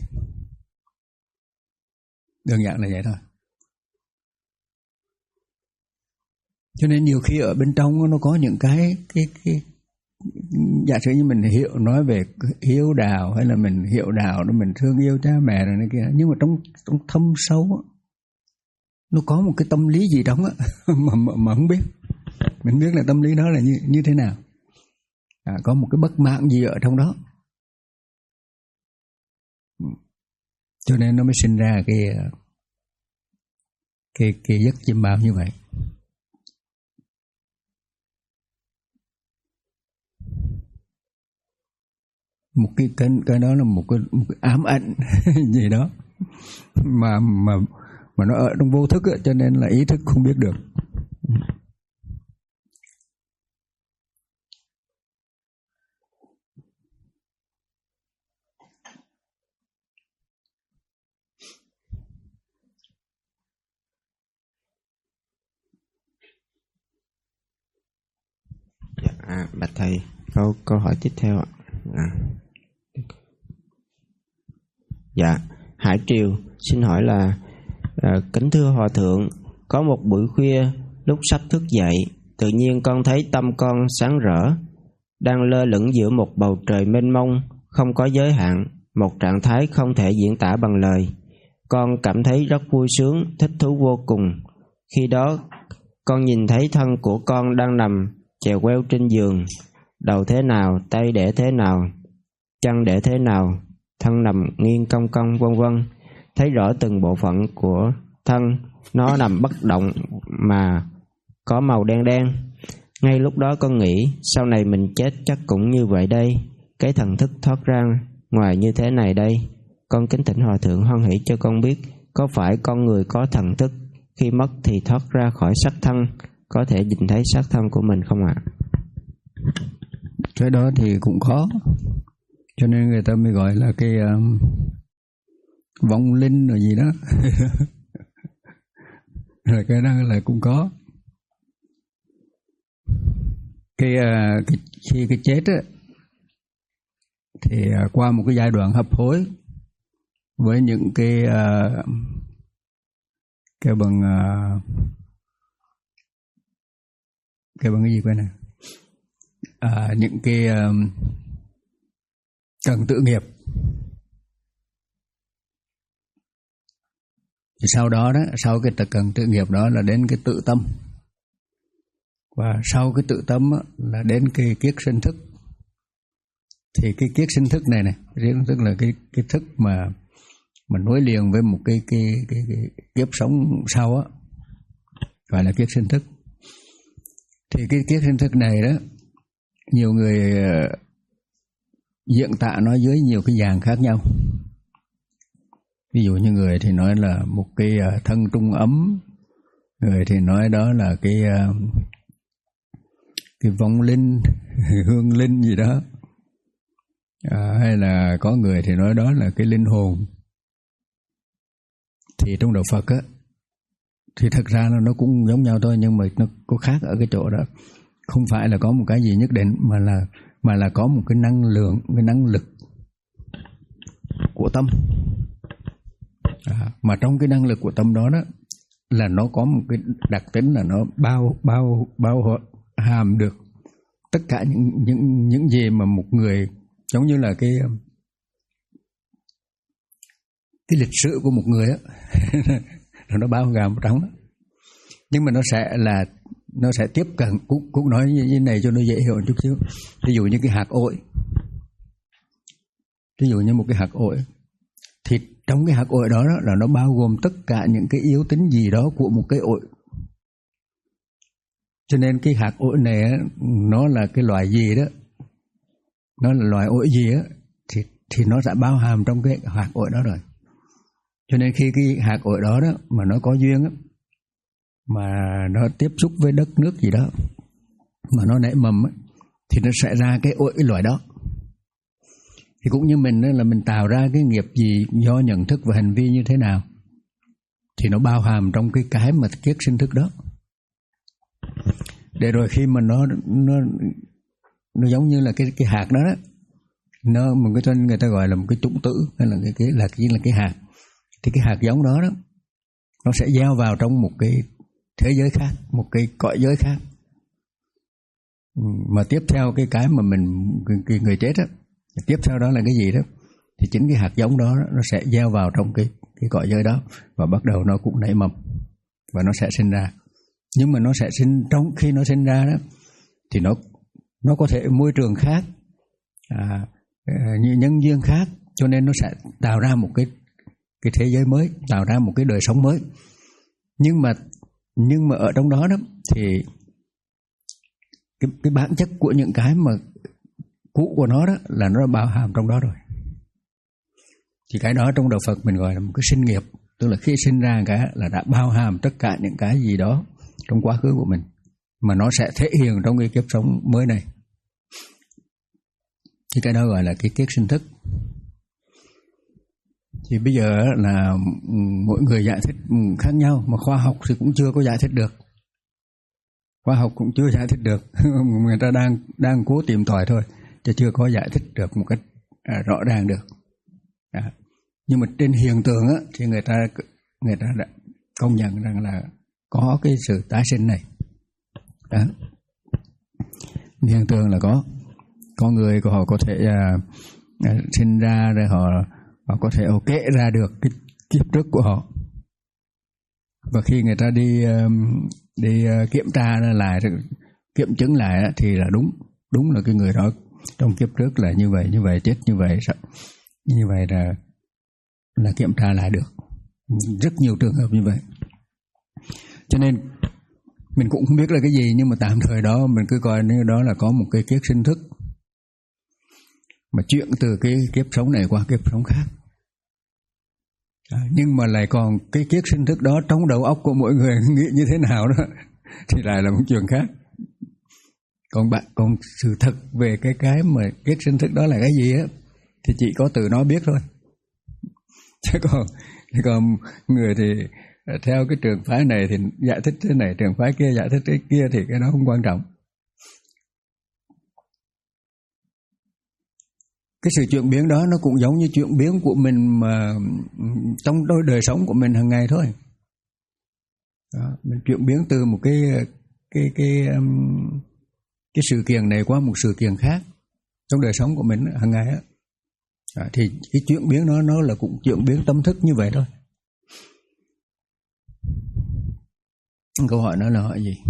Speaker 1: Đơn giản là vậy thôi. Cho nên nhiều khi ở bên trong nó có những cái cái cái giả sử như mình hiểu nói về hiếu đạo, hay là mình hiểu đạo đó, mình thương yêu cha mẹ rồi này kia, nhưng mà trong trong thâm sâu đó, nó có một cái tâm lý gì đó á, mà, mà mà không biết. Mình biết là tâm lý đó là như như thế nào. À, có một cái bất mãn gì ở trong đó. cho nên nó mới sinh ra cái cái cái giấc chiêm bao như vậy. Một cái cái cái đó là một cái, một cái ám ảnh gì đó mà mà mà nó ở trong vô thức ấy, cho nên là ý thức không biết được.
Speaker 2: À, bạch thầy, câu câu hỏi tiếp theo ạ. À. Dạ, Hải Triều xin hỏi là à, kính thưa hòa thượng, có một buổi khuya lúc sắp thức dậy, tự nhiên con thấy tâm con sáng rỡ, đang lơ lửng giữa một bầu trời mênh mông, không có giới hạn, một trạng thái không thể diễn tả bằng lời. Con cảm thấy rất vui sướng, thích thú vô cùng. Khi đó, con nhìn thấy thân của con đang nằm chèo queo trên giường, đầu thế nào, tay để thế nào, chân để thế nào, thân nằm nghiêng cong cong vân vân. Thấy rõ từng bộ phận của thân, nó nằm bất động mà có màu đen đen. Ngay lúc đó con nghĩ, sau này mình chết chắc cũng như vậy đây, cái thần thức thoát ra ngoài như thế này đây. Con kính thỉnh hòa thượng hoan hỷ cho con biết, có phải con người có thần thức, khi mất thì thoát ra khỏi xác thân, có thể nhìn thấy xác thân của mình không ạ?
Speaker 1: Cái đó thì cũng khó, cho nên người ta mới gọi là cái um, vong linh rồi gì đó. Rồi cái đó là cũng có. Cái, uh, cái khi cái chết á, thì uh, qua một cái giai đoạn hấp hối với những cái uh, cái bằng uh, cái bằng cái gì quên này à, những cái uh, cần tự nghiệp. Thì sau đó đó, sau cái cần tự nghiệp đó là đến cái tự tâm, và sau cái tự tâm đó, là đến cái kiết sinh thức. Thì cái kiết sinh thức này này, riêng tức là cái cái thức mà mà nối liền với một cái cái cái, cái, cái kiếp sống sau á, gọi là kiết sinh thức. Thì cái kiết sinh thức này đó, nhiều người uh, diễn tả nó dưới nhiều cái dạng khác nhau. Ví dụ như người thì nói là một cái uh, thân trung ấm, người thì nói đó là cái uh, cái vong linh, hương linh gì đó, à, hay là có người thì nói đó là cái linh hồn. Thì trong đạo Phật á, thì thật ra là nó cũng giống nhau thôi, nhưng mà nó có khác ở cái chỗ đó, không phải là có một cái gì nhất định, mà là mà là có một cái năng lượng, cái năng lực của tâm. À, mà trong cái năng lực của tâm đó đó là nó có một cái đặc tính là nó bao bao bao hàm được tất cả những những những gì mà một người, giống như là cái cái lịch sử của một người á, nó bao gồm trong đó. Nhưng mà nó sẽ là nó sẽ tiếp cận, cũng cũng nói như thế này cho nó dễ hiểu một chút xíu. Ví dụ như cái hạt ổi, ví dụ như một cái hạt ổi, thì trong cái hạt ổi đó, đó là nó bao gồm tất cả những cái yếu tính gì đó của một cái ổi. Cho nên cái hạt ổi này nó là cái loài gì đó, nó là loài ổi gì á, thì thì nó sẽ bao hàm trong cái hạt ổi đó rồi. Cho nên khi cái hạt ổi đó đó mà nó có duyên á, mà nó tiếp xúc với đất nước gì đó, mà nó nảy mầm á, thì nó sẽ ra cái ổi cái loại đó. Thì cũng như mình đó, là mình tạo ra cái nghiệp gì do nhận thức và hành vi như thế nào, thì nó bao hàm trong cái cái mà kiết sinh thức đó. Để rồi khi mà nó nó nó giống như là cái cái hạt đó, đó nó một cái tên người ta gọi là một cái chủng tử, hay là cái cái là chỉ là cái hạt. Thì cái hạt giống đó đó nó sẽ gieo vào trong một cái thế giới khác, một cái cõi giới khác. Mà tiếp theo cái cái mà mình cái người chết á, tiếp theo đó là cái gì đó, thì chính cái hạt giống đó nó sẽ gieo vào trong cái cái cõi giới đó, và bắt đầu nó cũng nảy mầm và nó sẽ sinh ra. Nhưng mà nó sẽ sinh, trong khi nó sinh ra đó thì nó nó có thể môi trường khác, à, như nhân duyên khác, cho nên nó sẽ tạo ra một cái cái thế giới mới, tạo ra một cái đời sống mới. Nhưng mà nhưng mà ở trong đó đó thì cái, cái bản chất của những cái mà cũ của nó đó là nó bao hàm trong đó rồi. Thì cái đó trong đạo Phật mình gọi là một cái sinh nghiệp, tức là khi sinh ra cái là đã bao hàm tất cả những cái gì đó trong quá khứ của mình, mà nó sẽ thể hiện trong cái kiếp sống mới này. Thì cái đó gọi là cái kiết sinh thức. Thì bây giờ là mỗi người giải thích khác nhau, mà khoa học thì cũng chưa có giải thích được. Khoa học cũng chưa giải thích được, người ta đang đang cố tìm tòi thôi, chứ chưa có giải thích được một cách à, rõ ràng được. À, nhưng mà trên hiện tượng á, thì người ta người ta đã công nhận rằng là có cái sự tái sinh này. Đó. Hiện tượng là có, có người của họ có thể à, à, sinh ra rồi họ họ có thể kể ra được cái kiếp trước của họ, và khi người ta đi đi kiểm tra lại, kiểm chứng lại thì là đúng đúng là cái người đó trong kiếp trước là như vậy như vậy, chết như vậy, như vậy là là kiểm tra lại được. Rất nhiều trường hợp như vậy, cho nên mình cũng không biết là cái gì, nhưng mà tạm thời đó mình cứ coi như đó là có một cái kiếp sinh thức mà chuyển từ cái kiếp sống này qua kiếp sống khác. À, nhưng mà lại còn cái kiết sinh thức đó trong đầu óc của mỗi người nghĩ như thế nào đó thì lại là một chuyện khác. Còn bạn còn sự thật về cái cái mà kiết sinh thức đó là cái gì á thì chỉ có từ nó biết thôi. Chứ còn còn người thì theo cái trường phái này thì giải thích thế này, trường phái kia giải thích thế kia, thì cái đó không quan trọng. Cái sự chuyển biến đó nó cũng giống như chuyển biến của mình mà trong đôi đời sống của mình hàng ngày thôi. Đó, mình chuyển biến từ một cái cái cái um, cái sự kiện này qua một sự kiện khác trong đời sống của mình hàng ngày á. Đó, thì cái chuyển biến đó nó là cũng chuyển biến tâm thức như vậy thôi. Câu hỏi đó là hỏi gì?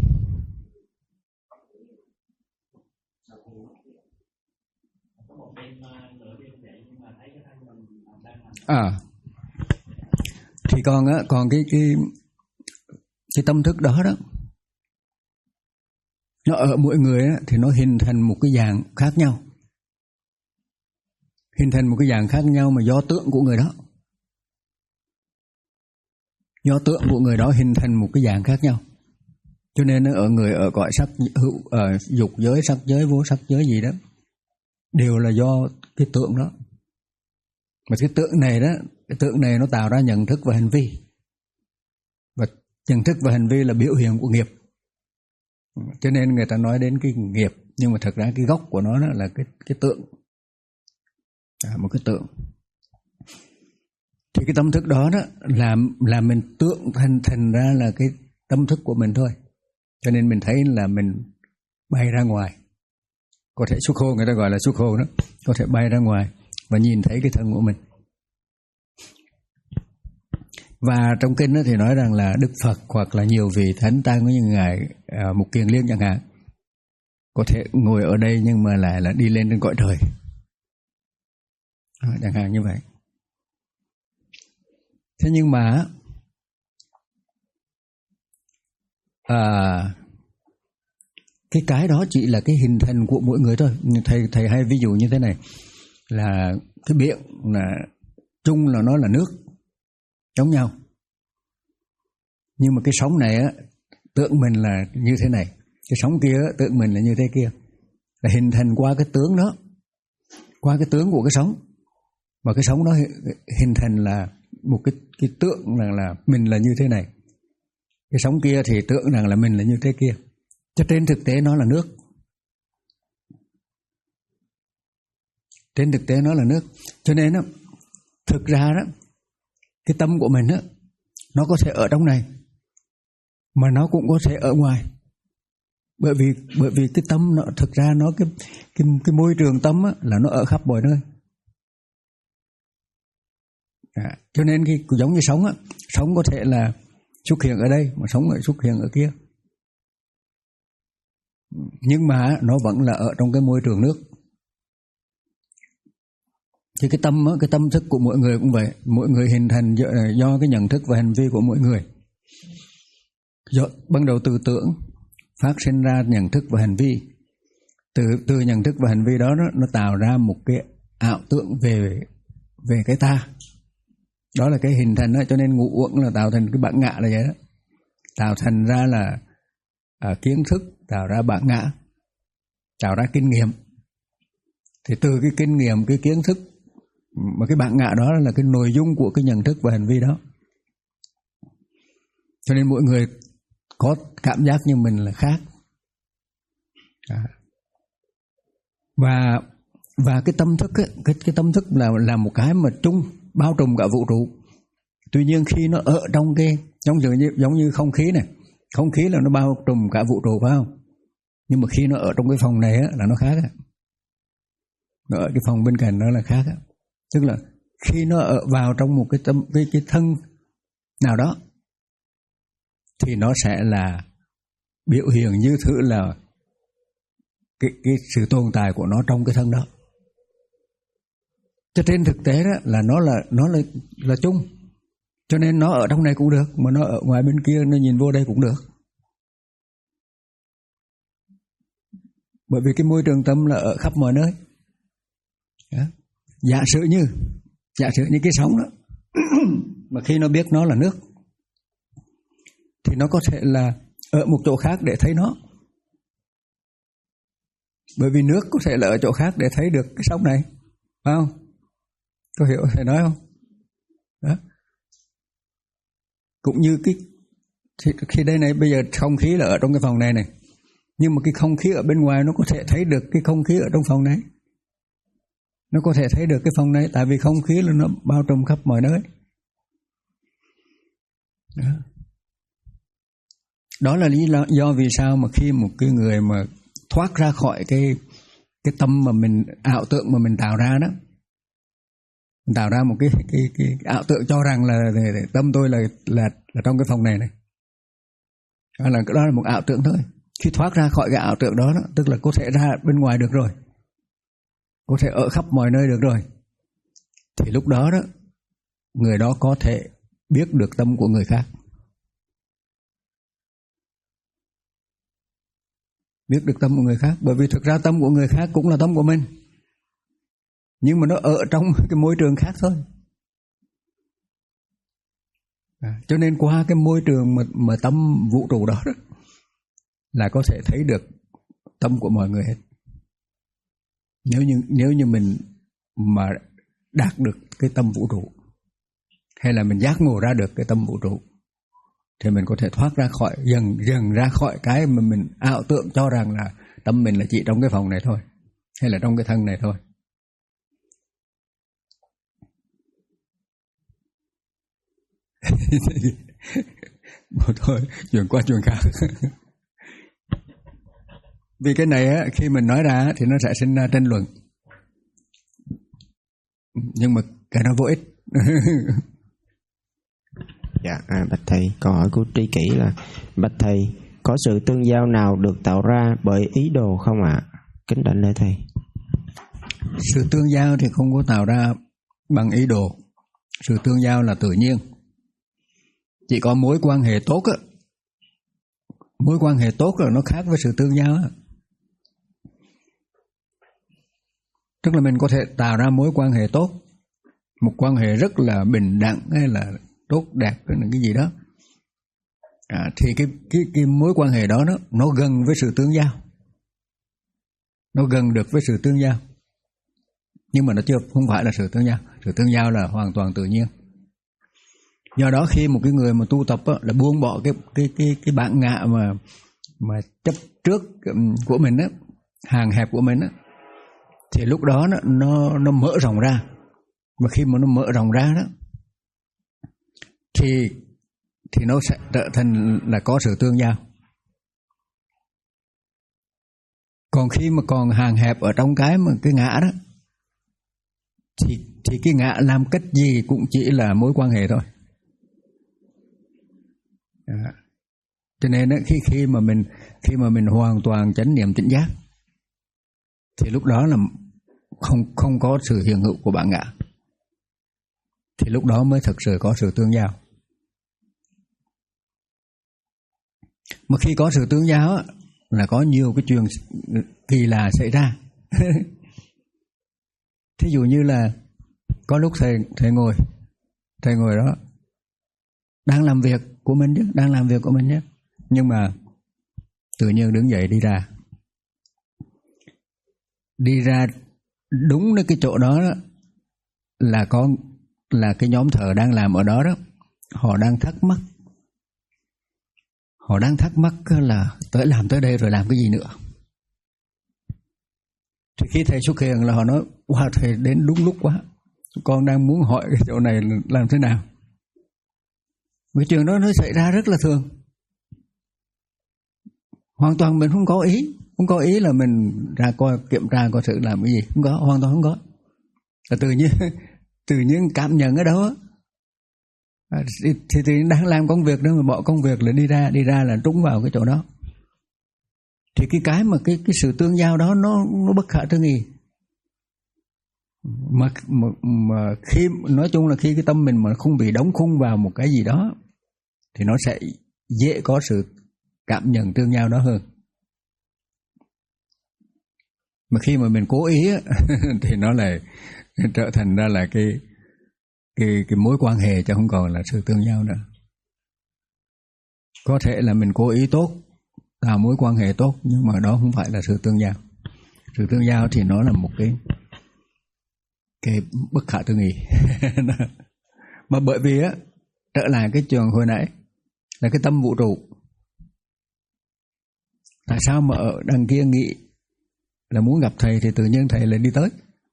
Speaker 1: À, thì còn á, còn cái cái cái tâm thức đó đó, nó ở mỗi người á, thì nó hình thành một cái dạng khác nhau, hình thành một cái dạng khác nhau mà do tượng của người đó, do tượng của người đó hình thành một cái dạng khác nhau. Cho nên ở người ở cõi sắc hữu, ở dục giới, sắc giới, vô sắc giới gì đó, đều là do cái tượng đó. Mà cái tượng này đó, cái tượng này nó tạo ra nhận thức và hành vi, và nhận thức và hành vi là biểu hiện của nghiệp. Cho nên người ta nói đến cái nghiệp, nhưng mà thật ra cái gốc của nó là cái cái tượng, à, một cái tượng. Thì cái tâm thức đó đó làm làm mình tượng thành thành ra là cái tâm thức của mình thôi. Cho nên mình thấy là mình bay ra ngoài, có thể xuất hô, người ta gọi là xuất hô đó, có thể bay ra ngoài và nhìn thấy cái thân của mình. Và trong kinh đó thì nói rằng là Đức Phật hoặc là nhiều vị thánh tăng như ngài à, Mục Kiền Liên chẳng hạn, có thể ngồi ở đây nhưng mà lại là đi lên trên cõi trời, à, chẳng hạn như vậy. Thế nhưng mà à, cái cái đó chỉ là cái hình thành của mỗi người thôi. Thầy thầy hay ví dụ như thế này, là cái miệng là chung là nó là nước giống nhau, nhưng mà cái sống này á, tượng mình là như thế này, cái sống kia á, tượng mình là như thế kia, là hình thành qua cái tướng đó, qua cái tướng của cái sống, và cái sống đó hình thành là một cái cái tượng rằng là, là mình là như thế này, cái sống kia thì tượng rằng là mình là như thế kia. Cho trên thực tế nó là nước, trên thực tế nó là nước. Cho nên á, thực ra đó, cái tâm của mình á, nó có thể ở trong này, mà nó cũng có thể ở ngoài. Bởi vì bởi vì cái tâm nó thực ra nó cái cái cái môi trường tâm á, là nó ở khắp mọi nơi. À, cho nên cái giống như sống á, sống có thể là xuất hiện ở đây, mà sống lại xuất hiện ở kia. Nhưng mà nó vẫn là ở trong cái môi trường nước. Thì cái tâm cái tâm thức của mỗi người cũng vậy, mỗi người hình thành do, do cái nhận thức và hành vi của mỗi người. Do ban đầu tư tưởng phát sinh ra nhận thức và hành vi. Từ từ nhận thức và hành vi đó nó, nó tạo ra một cái ảo tưởng về về cái ta. Đó là cái hình thành đó, cho nên ngũ uẩn là tạo thành cái bản ngã là vậy đó. Tạo thành ra là à, kiến thức, tạo ra bản ngã, tạo ra kinh nghiệm. Thì từ cái kinh nghiệm, cái kiến thức mà cái bản ngã đó là cái nội dung của cái nhận thức và hành vi đó. Cho nên mỗi người có cảm giác như mình là khác. À. Và và cái tâm thức ấy, cái cái tâm thức là là một cái mà chung bao trùm cả vũ trụ. Tuy nhiên khi nó ở trong cái giống như giống như không khí này, không khí là nó bao trùm cả vũ trụ phải không? Nhưng mà khi nó ở trong cái phòng này á, là nó khác á. Nó ở cái phòng bên cạnh nó là khác á. Tức là khi nó ở vào trong một cái tâm cái cái thân nào đó thì nó sẽ là biểu hiện như thứ là cái cái sự tồn tại của nó trong cái thân đó. Cho trên thực tế đó là nó là nó là là chung. Cho nên nó ở trong này cũng được, mà nó ở ngoài bên kia nó nhìn vô đây cũng được. Bởi vì cái môi trường tâm là ở khắp mọi nơi. Đó. Giả sử như giả sử như cái sóng đó mà khi nó biết nó là nước thì nó có thể là ở một chỗ khác để thấy nó. Bởi vì nước có thể là ở chỗ khác để thấy được cái sóng này, phải không? Có hiểu thầy nói không? Đó. Cũng như cái khi đây này bây giờ không khí là ở trong cái phòng này này, nhưng mà cái không khí ở bên ngoài nó có thể thấy được cái không khí ở trong phòng này. Nó có thể thấy được cái phòng này, tại vì không khí là nó bao trùm khắp mọi nơi. Đó. Đó là lý do vì sao mà khi một cái người mà thoát ra khỏi cái cái tâm mà mình ảo tưởng mà mình tạo ra đó, mình tạo ra một cái cái cái ảo tưởng cho rằng là tâm tôi là là là trong cái phòng này này, đó là đó là một ảo tưởng thôi. Khi thoát ra khỏi cái ảo tưởng đó, đó tức là có thể ra bên ngoài được rồi, có thể ở khắp mọi nơi được rồi, thì lúc đó đó người đó có thể biết được tâm của người khác, biết được tâm của người khác. Bởi vì thực ra tâm của người khác cũng là tâm của mình, nhưng mà nó ở trong cái môi trường khác thôi. À, cho nên qua cái môi trường mà, mà tâm vũ trụ đó, đó là có thể thấy được tâm của mọi người hết. Nếu như nếu như mình mà đạt được cái tâm vũ trụ, hay là mình giác ngộ ra được cái tâm vũ trụ, thì mình có thể thoát ra khỏi, dần dần ra khỏi cái mà mình ảo tưởng cho rằng là tâm mình là chỉ trong cái phòng này thôi, hay là trong cái thân này thôi. Thôi, chuyển qua chuyện khác. Vì cái này á, khi mình nói ra thì nó sẽ sinh ra tranh luận, nhưng mà cái nó vô ích.
Speaker 2: Dạ, à, bạch thầy, câu hỏi của Tri Kỷ là: bạch thầy, có sự tương giao nào được tạo ra bởi ý đồ không ạ? À? Kính đảnh lễ thầy.
Speaker 1: Sự tương giao thì không có tạo ra bằng ý đồ. Sự tương giao là tự nhiên. Chỉ có mối quan hệ tốt á, mối quan hệ tốt là nó khác với sự tương giao á. Tức là mình có thể tạo ra mối quan hệ tốt, một quan hệ rất là bình đẳng hay là tốt đẹp hay là cái gì đó, à, thì cái cái cái mối quan hệ đó nó nó gần với sự tương giao, nó gần được với sự tương giao, nhưng mà nó chưa không phải là sự tương giao. Sự tương giao là hoàn toàn tự nhiên. Do đó khi một cái người mà tu tập á, là buông bỏ cái cái cái cái bản ngã mà mà chấp trước của mình á, hàng hẹp của mình á, thì lúc đó nó nó nó mở rộng ra. Mà khi mà nó mở rộng ra đó thì thì nó sẽ trở thành là có sự tương giao. Còn khi mà còn hàng hẹp ở trong cái mà cái ngã đó thì thì cái ngã làm cách gì cũng chỉ là mối quan hệ thôi. À, cho nên đó, khi khi mà mình khi mà mình hoàn toàn chánh niệm tỉnh giác thì lúc đó là không không có sự hiện hữu của bản ngã, thì lúc đó mới thực sự có sự tương giao. Mà khi có sự tương giao á, là có nhiều cái chuyện kỳ lạ xảy ra. Thí dụ như là có lúc thầy thầy ngồi thầy ngồi đó đang làm việc của mình chứ, đang làm việc của mình nhé, nhưng mà tự nhiên đứng dậy đi ra, đi ra đúng cái chỗ đó, đó là có là cái nhóm thợ đang làm ở đó đó, họ đang thắc mắc, họ đang thắc mắc là tới làm tới đây rồi làm cái gì nữa. Thì khi thầy xuất hiện là họ nói: wow, thầy đến đúng lúc quá, con đang muốn hỏi cái chỗ này làm thế nào. Cái chuyện đó nó xảy ra rất là thường, hoàn toàn mình không có ý, không có ý là mình ra coi kiểm tra coi thử làm cái gì, không có, hoàn toàn không có. Và tự nhiên tự nhiên cảm nhận ở đó à, thì, thì, thì đang làm công việc đó mà bỏ công việc là đi ra đi ra là trúng vào cái chỗ đó. Thì cái cái mà cái cái sự tương giao đó nó nó bất khả tư nghị. Mà, mà mà khi nói chung là khi cái tâm mình mà không bị đóng khung vào một cái gì đó thì nó sẽ dễ có sự cảm nhận tương giao đó hơn. Mà khi mà mình cố ý á, thì nó lại trở thành ra là cái cái cái mối quan hệ chứ không còn là sự tương giao nữa. Có thể là mình cố ý tốt, tạo mối quan hệ tốt, nhưng mà đó không phải là sự tương giao. Sự tương giao thì nó là một cái cái bất khả tư nghị. Mà bởi vì á, trở lại cái trường hồi nãy là cái tâm vũ trụ. Tại sao mà ở đằng kia nghĩ là muốn gặp thầy thì tự nhiên thầy lại đi tới?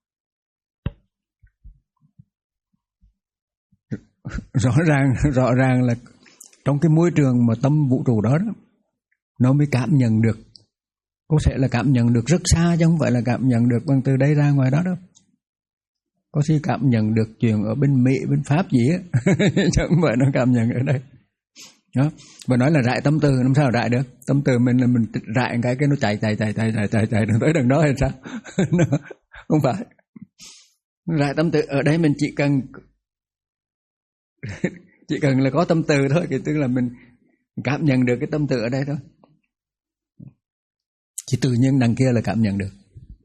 Speaker 1: Rõ ràng rõ ràng là trong cái môi trường mà tâm vũ trụ đó, đó nó mới cảm nhận được. Có thể là cảm nhận được rất xa chứ không phải là cảm nhận được bằng từ đây ra ngoài đó đâu. Có khi cảm nhận được chuyện ở bên Mỹ, bên Pháp gì á, chứ không phải nó cảm nhận ở đây. Đó. Và nói là rải tâm từ, làm sao rải được? Tâm từ mình là mình rải cái cái nó chạy chạy chạy chạy chạy chạy chạy tới đằng đó hay sao? Nó không phải. Rải tâm từ ở đây mình chỉ cần chỉ cần là có tâm từ thôi, thì tức là mình cảm nhận được cái tâm từ ở đây thôi. Chỉ tự nhiên đằng kia là cảm nhận được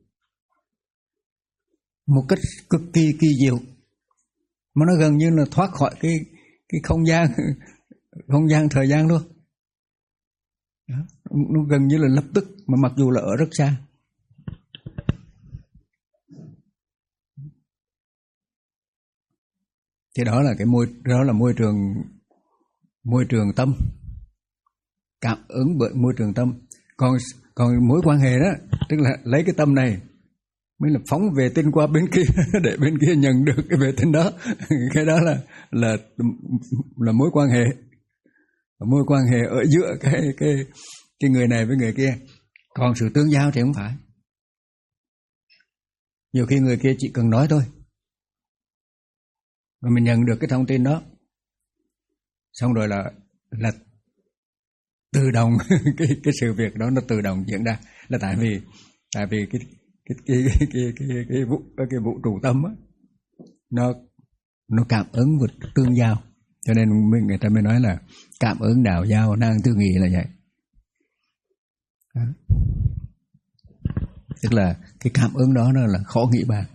Speaker 1: một cách cực kỳ kỳ diệu, mà nó gần như là thoát khỏi cái cái không gian không gian thời gian luôn. Đó. Nó gần như là lập tức, mà mặc dù là ở rất xa. Thì đó là cái môi đó là môi trường môi trường tâm, cảm ứng bởi môi trường tâm. Còn còn mối quan hệ đó, tức là lấy cái tâm này mới là phóng vệ tinh qua bên kia để bên kia nhận được cái vệ tinh đó. Cái đó là là là mối quan hệ, mối quan hệ ở giữa cái cái cái người này với người kia. Còn sự tương giao thì không phải. Nhiều khi người kia chỉ cần nói thôi, mà mình nhận được cái thông tin đó, xong rồi là là tự động cái cái sự việc đó nó tự động diễn ra. Là tại vì tại vì cái cái cái cái cái cái, cái vũ cái vũ trụ tâm á, nó nó cảm ứng và tương giao, cho nên người ta mới nói là cảm ứng đạo giao năng tư nghị là vậy. Đó. Tức là cái cảm ứng đó nó là khó nghĩ bàn.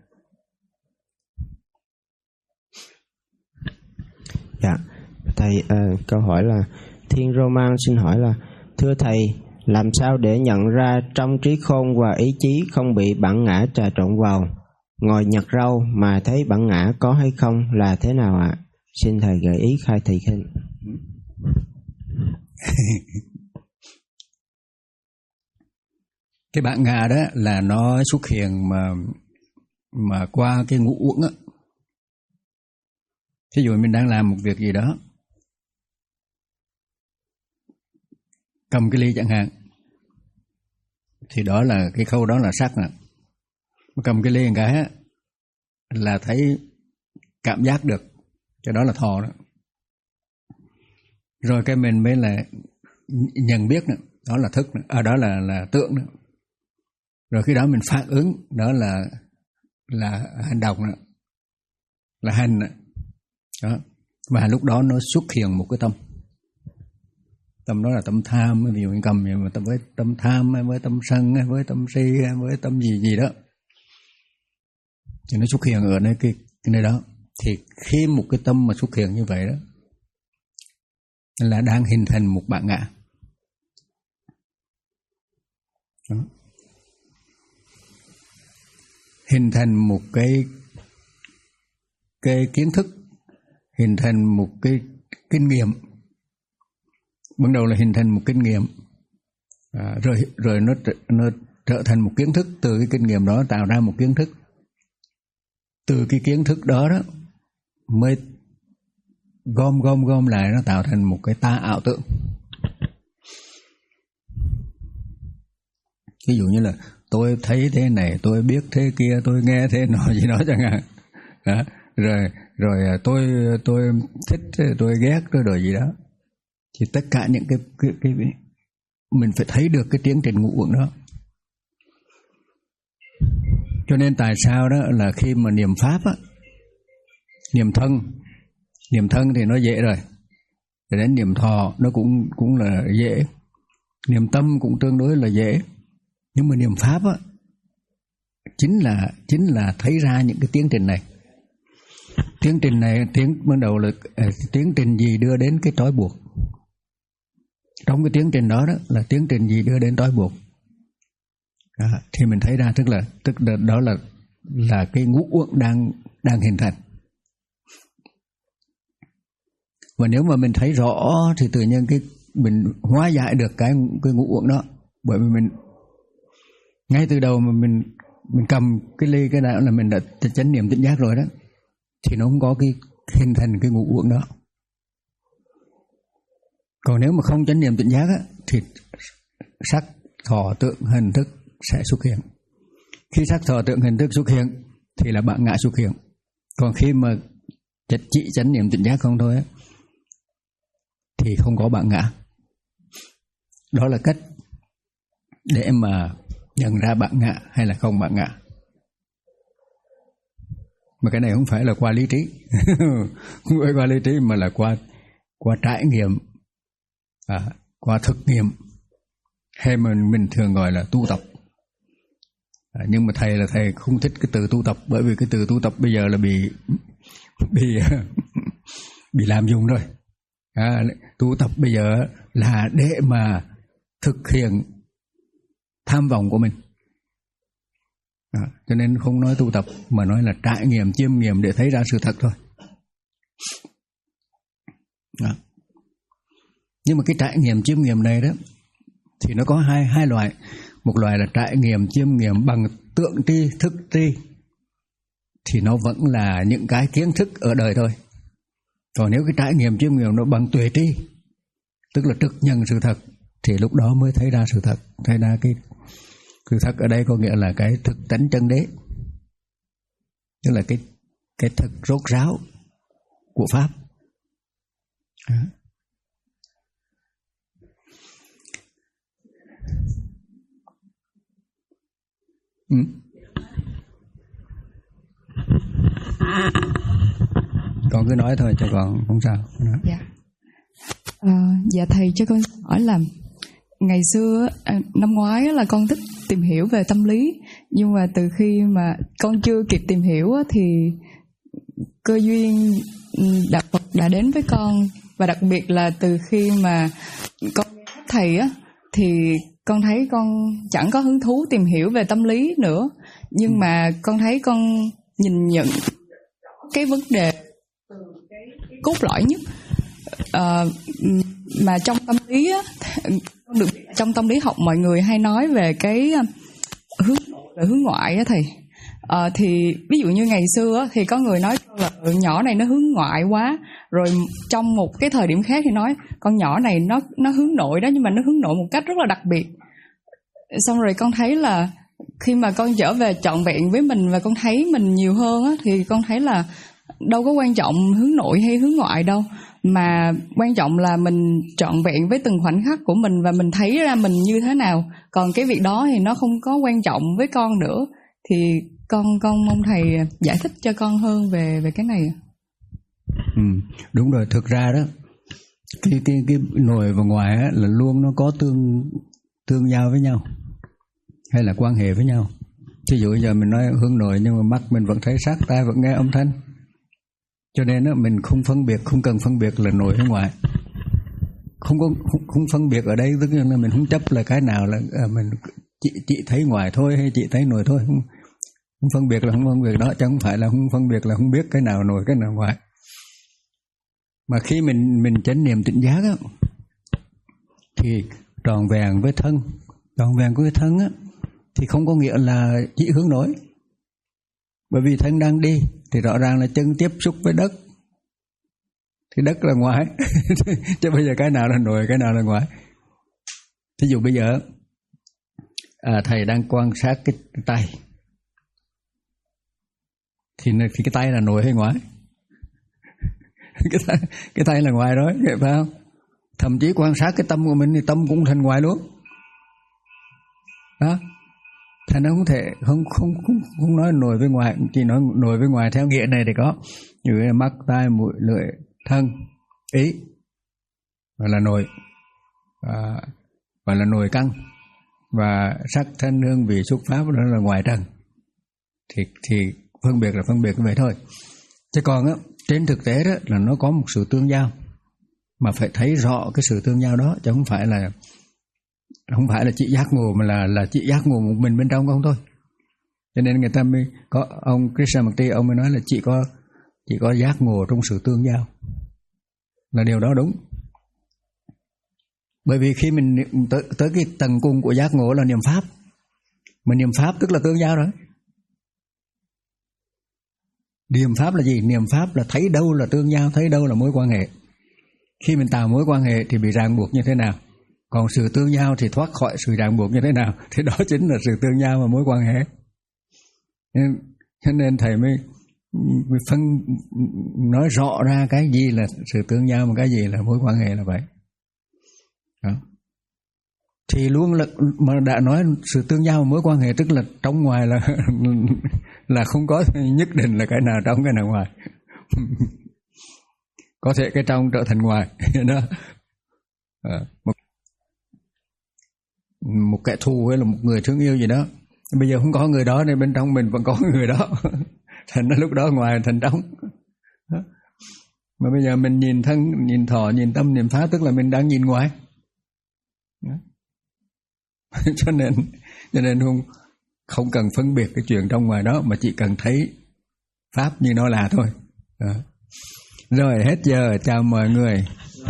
Speaker 2: Dạ, thầy uh, câu hỏi là Thiên Roman xin hỏi là: thưa thầy, làm sao để nhận ra trong trí khôn và ý chí không bị bản ngã trà trộn vào? Ngồi nhặt rau mà thấy bản ngã có hay không là thế nào ạ? À? Xin thầy gợi ý khai thị thêm.
Speaker 1: Cái bản ngã đó là nó xuất hiện mà mà qua cái ngũ uẩn á. Thí dụ mình đang làm một việc gì đó, cầm cái ly chẳng hạn, thì đó là cái khâu đó là sắc nè. Cầm cái ly một cái á, là thấy cảm giác được, cái đó là thọ đó. Rồi cái mình mới là nhận biết nữa, đó là thức nữa. À, đó là là tượng nữa. Rồi khi đó mình phản ứng, đó là là hành động đó, là hành đó. Đó. Và lúc đó nó xuất hiện một cái tâm. Tâm đó là tâm tham, ví dụ như cầm mà tâm với tâm tham, với tâm sân, với tâm si, với tâm gì gì đó, thì nó xuất hiện ở nơi cái, cái nơi đó. Thì khi một cái tâm mà xuất hiện như vậy đó là đang hình thành một bản ngã. Đó. Hình thành một cái cái kiến thức, hình thành một cái kinh nghiệm. Ban đầu là hình thành một kinh nghiệm, à, rồi rồi nó nó trở thành một kiến thức. Từ cái kinh nghiệm đó tạo ra một kiến thức. Từ cái kiến thức đó đó mới gom gom gom lại, nó tạo thành một cái ta ảo tượng. Ví dụ như là tôi thấy thế này, tôi biết thế kia, tôi nghe thế nọ gì đó chẳng hạn. Đó. Rồi rồi tôi tôi thích, tôi ghét, tôi đổi gì đó. Thì tất cả những cái, cái cái mình phải thấy được cái tiến trình ngũ uẩn đó. Cho nên tại sao đó là khi mà niệm pháp á, niệm thân, niệm thân thì nó dễ rồi. Rồi đến niệm thọ nó cũng cũng là dễ. Niệm tâm cũng tương đối là dễ. Nhưng mà niệm pháp á chính là chính là thấy ra những cái tiến trình này. Tiến trình này tiến ban đầu là tiến trình gì đưa đến cái trói buộc. Trong cái tiến trình đó đó là tiến trình gì đưa đến trói buộc. Đó, thì mình thấy ra tức là tức là đó là là cái ngũ uẩn đang đang hình thành. Và nếu mà mình thấy rõ thì tự nhiên cái mình hóa giải được cái cái ngũ uẩn đó. Bởi vì mình ngay từ đầu mà mình mình cầm cái ly cái nào là mình đã chánh niệm tỉnh giác rồi đó, thì nó không có cái hình thành cái ngũ uẩn đó. Còn nếu mà không chánh niệm tỉnh giác á, thì sắc thọ tượng hình thức sẽ xuất hiện. Khi sắc thọ tượng hình thức xuất hiện thì là bản ngã xuất hiện. Còn khi mà chỉ chánh niệm tỉnh giác không thôi á, thì không có bản ngã. Đó là cách để mà nhận ra bản ngã hay là không bản ngã. Mà cái này không phải là qua lý trí, không phải qua lý trí mà là qua qua trải nghiệm, à, qua thực nghiệm, hay mà mình thường gọi là tu tập. À, nhưng mà thầy là thầy không thích cái từ tu tập, bởi vì cái từ tu tập bây giờ là bị bị bị làm dùng rồi. À, tu tập bây giờ là để mà thực hiện tham vọng của mình. À, cho nên không nói tu tập mà nói là trải nghiệm, chiêm nghiệm để thấy ra sự thật thôi. À. Nhưng mà cái trải nghiệm, chiêm nghiệm này đó thì nó có hai hai loại. Một loại là trải nghiệm, chiêm nghiệm bằng tượng tri, thức tri, thì nó vẫn là những cái kiến thức ở đời thôi. Còn nếu cái trải nghiệm, chiêm nghiệm nó bằng tuệ tri, tức là trực nhận sự thật, thì lúc đó mới thấy ra sự thật. Thấy ra cái sự thật ở đây có nghĩa là cái thực tánh chân đế, tức là cái cái thực rốt ráo của pháp. À. Ừ. Con cứ nói thôi cho con không sao.
Speaker 3: Dạ. À, dạ thầy cho con hỏi là ngày xưa năm ngoái là con thích tìm hiểu về tâm lý, nhưng mà từ khi mà con chưa kịp tìm hiểu thì cơ duyên đạo Phật đã đến với con, và đặc biệt là từ khi mà con thầy á thì con thấy con chẳng có hứng thú tìm hiểu về tâm lý nữa, nhưng mà con thấy con nhìn nhận cái vấn đề từ cái, cái cốt lõi nhất. À, mà trong tâm lý á, con được biết trong tâm lý học mọi người hay nói về cái hướng nội và hướng ngoại á thầy. À, thì ví dụ như ngày xưa á, thì có người nói là nhỏ này nó hướng ngoại quá, rồi trong một cái thời điểm khác thì nói con nhỏ này nó nó hướng nội đó, nhưng mà nó hướng nội một cách rất là đặc biệt. Xong rồi con thấy là khi mà con trở về trọn vẹn với mình và con thấy mình nhiều hơn á, thì con thấy là đâu có quan trọng hướng nội hay hướng ngoại đâu, mà quan trọng là mình trọn vẹn với từng khoảnh khắc của mình và mình thấy ra mình như thế nào. Còn cái việc đó thì nó không có quan trọng với con nữa. Thì con con mong thầy giải thích cho con hơn về về cái này.
Speaker 1: Ừ, đúng rồi, thực ra đó cái cái cái nội và ngoài á, là luôn nó có tương tương giao với nhau hay là quan hệ với nhau. Ví dụ giờ mình nói hướng nội nhưng mà mắt mình vẫn thấy sắc, tai vẫn nghe âm thanh, cho nên đó, mình không phân biệt, không cần phân biệt là nội hay ngoại. Không có không, không phân biệt ở đây tức là mình không chấp là cái nào là à, mình chị chị thấy ngoài thôi hay chị thấy nội thôi, không, không phân biệt là không phân biệt đó, chứ không phải là không phân biệt là không biết cái nào nội cái nào ngoại. Mà khi mình mình chánh niệm tỉnh giác á, thì tròn vẹn với thân, tròn vẹn với thân á, thì không có nghĩa là chỉ hướng nội. Bởi vì thân đang đi thì rõ ràng là chân tiếp xúc với đất, thì đất là ngoài chứ bây giờ cái nào là nội, cái nào là ngoại. Thí dụ bây giờ à, thầy đang quan sát cái tay, thì, thì cái tay là nội hay ngoại? cái, tay, cái tay là ngoài rồi, phải không? Thậm chí quan sát cái tâm của mình thì tâm cũng thành ngoài luôn đó. Thành nó không thể không không không không nói nội với ngoài, chỉ nói nội với ngoài theo nghĩa này thì có, như là mắt, tai, mũi, lưỡi, thân, ý, và là nội, và, và là nội căn, và sắc, thân, hương, vị, xúc, pháp đó là ngoài trần. Thì thì phân biệt là phân biệt như vậy thôi. Chứ còn á, trên thực tế đó là nó có một sự tương giao, mà phải thấy rõ cái sự tương giao đó, chứ không phải là không phải là chị giác ngộ, mà là là chị giác ngộ một mình bên trong không thôi. Cho nên người ta mới có ông Krishnamurti, ông mới nói là chỉ có chỉ có giác ngộ trong sự tương giao, là điều đó đúng. Bởi vì khi mình tới, tới cái tầng cùng của giác ngộ là niệm pháp, mà niệm pháp tức là tương giao rồi. Niệm pháp là gì? Niệm pháp là thấy đâu là tương giao, thấy đâu là mối quan hệ. Khi mình tạo mối quan hệ thì bị ràng buộc như thế nào, còn sự tương giao thì thoát khỏi sự ràng buộc như thế nào, thì đó chính là sự tương giao và mối quan hệ. Nên, cho nên thầy mới, mới phân nói rõ ra cái gì là sự tương giao và cái gì là mối quan hệ là vậy đó. Thì luôn là mà đã nói sự tương giao và mối quan hệ, tức là trong ngoài là là không có nhất định là cái nào trong cái nào ngoài. Có thể cái trong trở thành ngoài đó. À, một, một kẻ thù hay là một người thương yêu gì đó, bây giờ không có người đó nên bên trong mình vẫn có người đó, thành nó lúc đó ngoài thành trong đó. Mà bây giờ mình nhìn thân, nhìn thọ, nhìn tâm, niệm pháp, tức là mình đang nhìn ngoài đó. cho nên cho nên không không cần phân biệt cái chuyện trong ngoài đó, mà chỉ cần thấy pháp như nó là thôi đó. Rồi hết giờ, chào mọi người.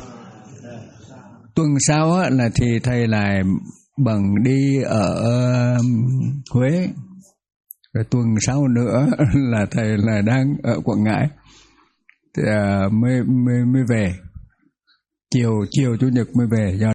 Speaker 1: Tuần sau á, là thì thầy lại bận đi ở Huế, rồi tuần sau nữa là thầy là đang ở Quảng Ngãi, thì, à, mới, mới mới về chiều chiều chủ nhật mới về. Do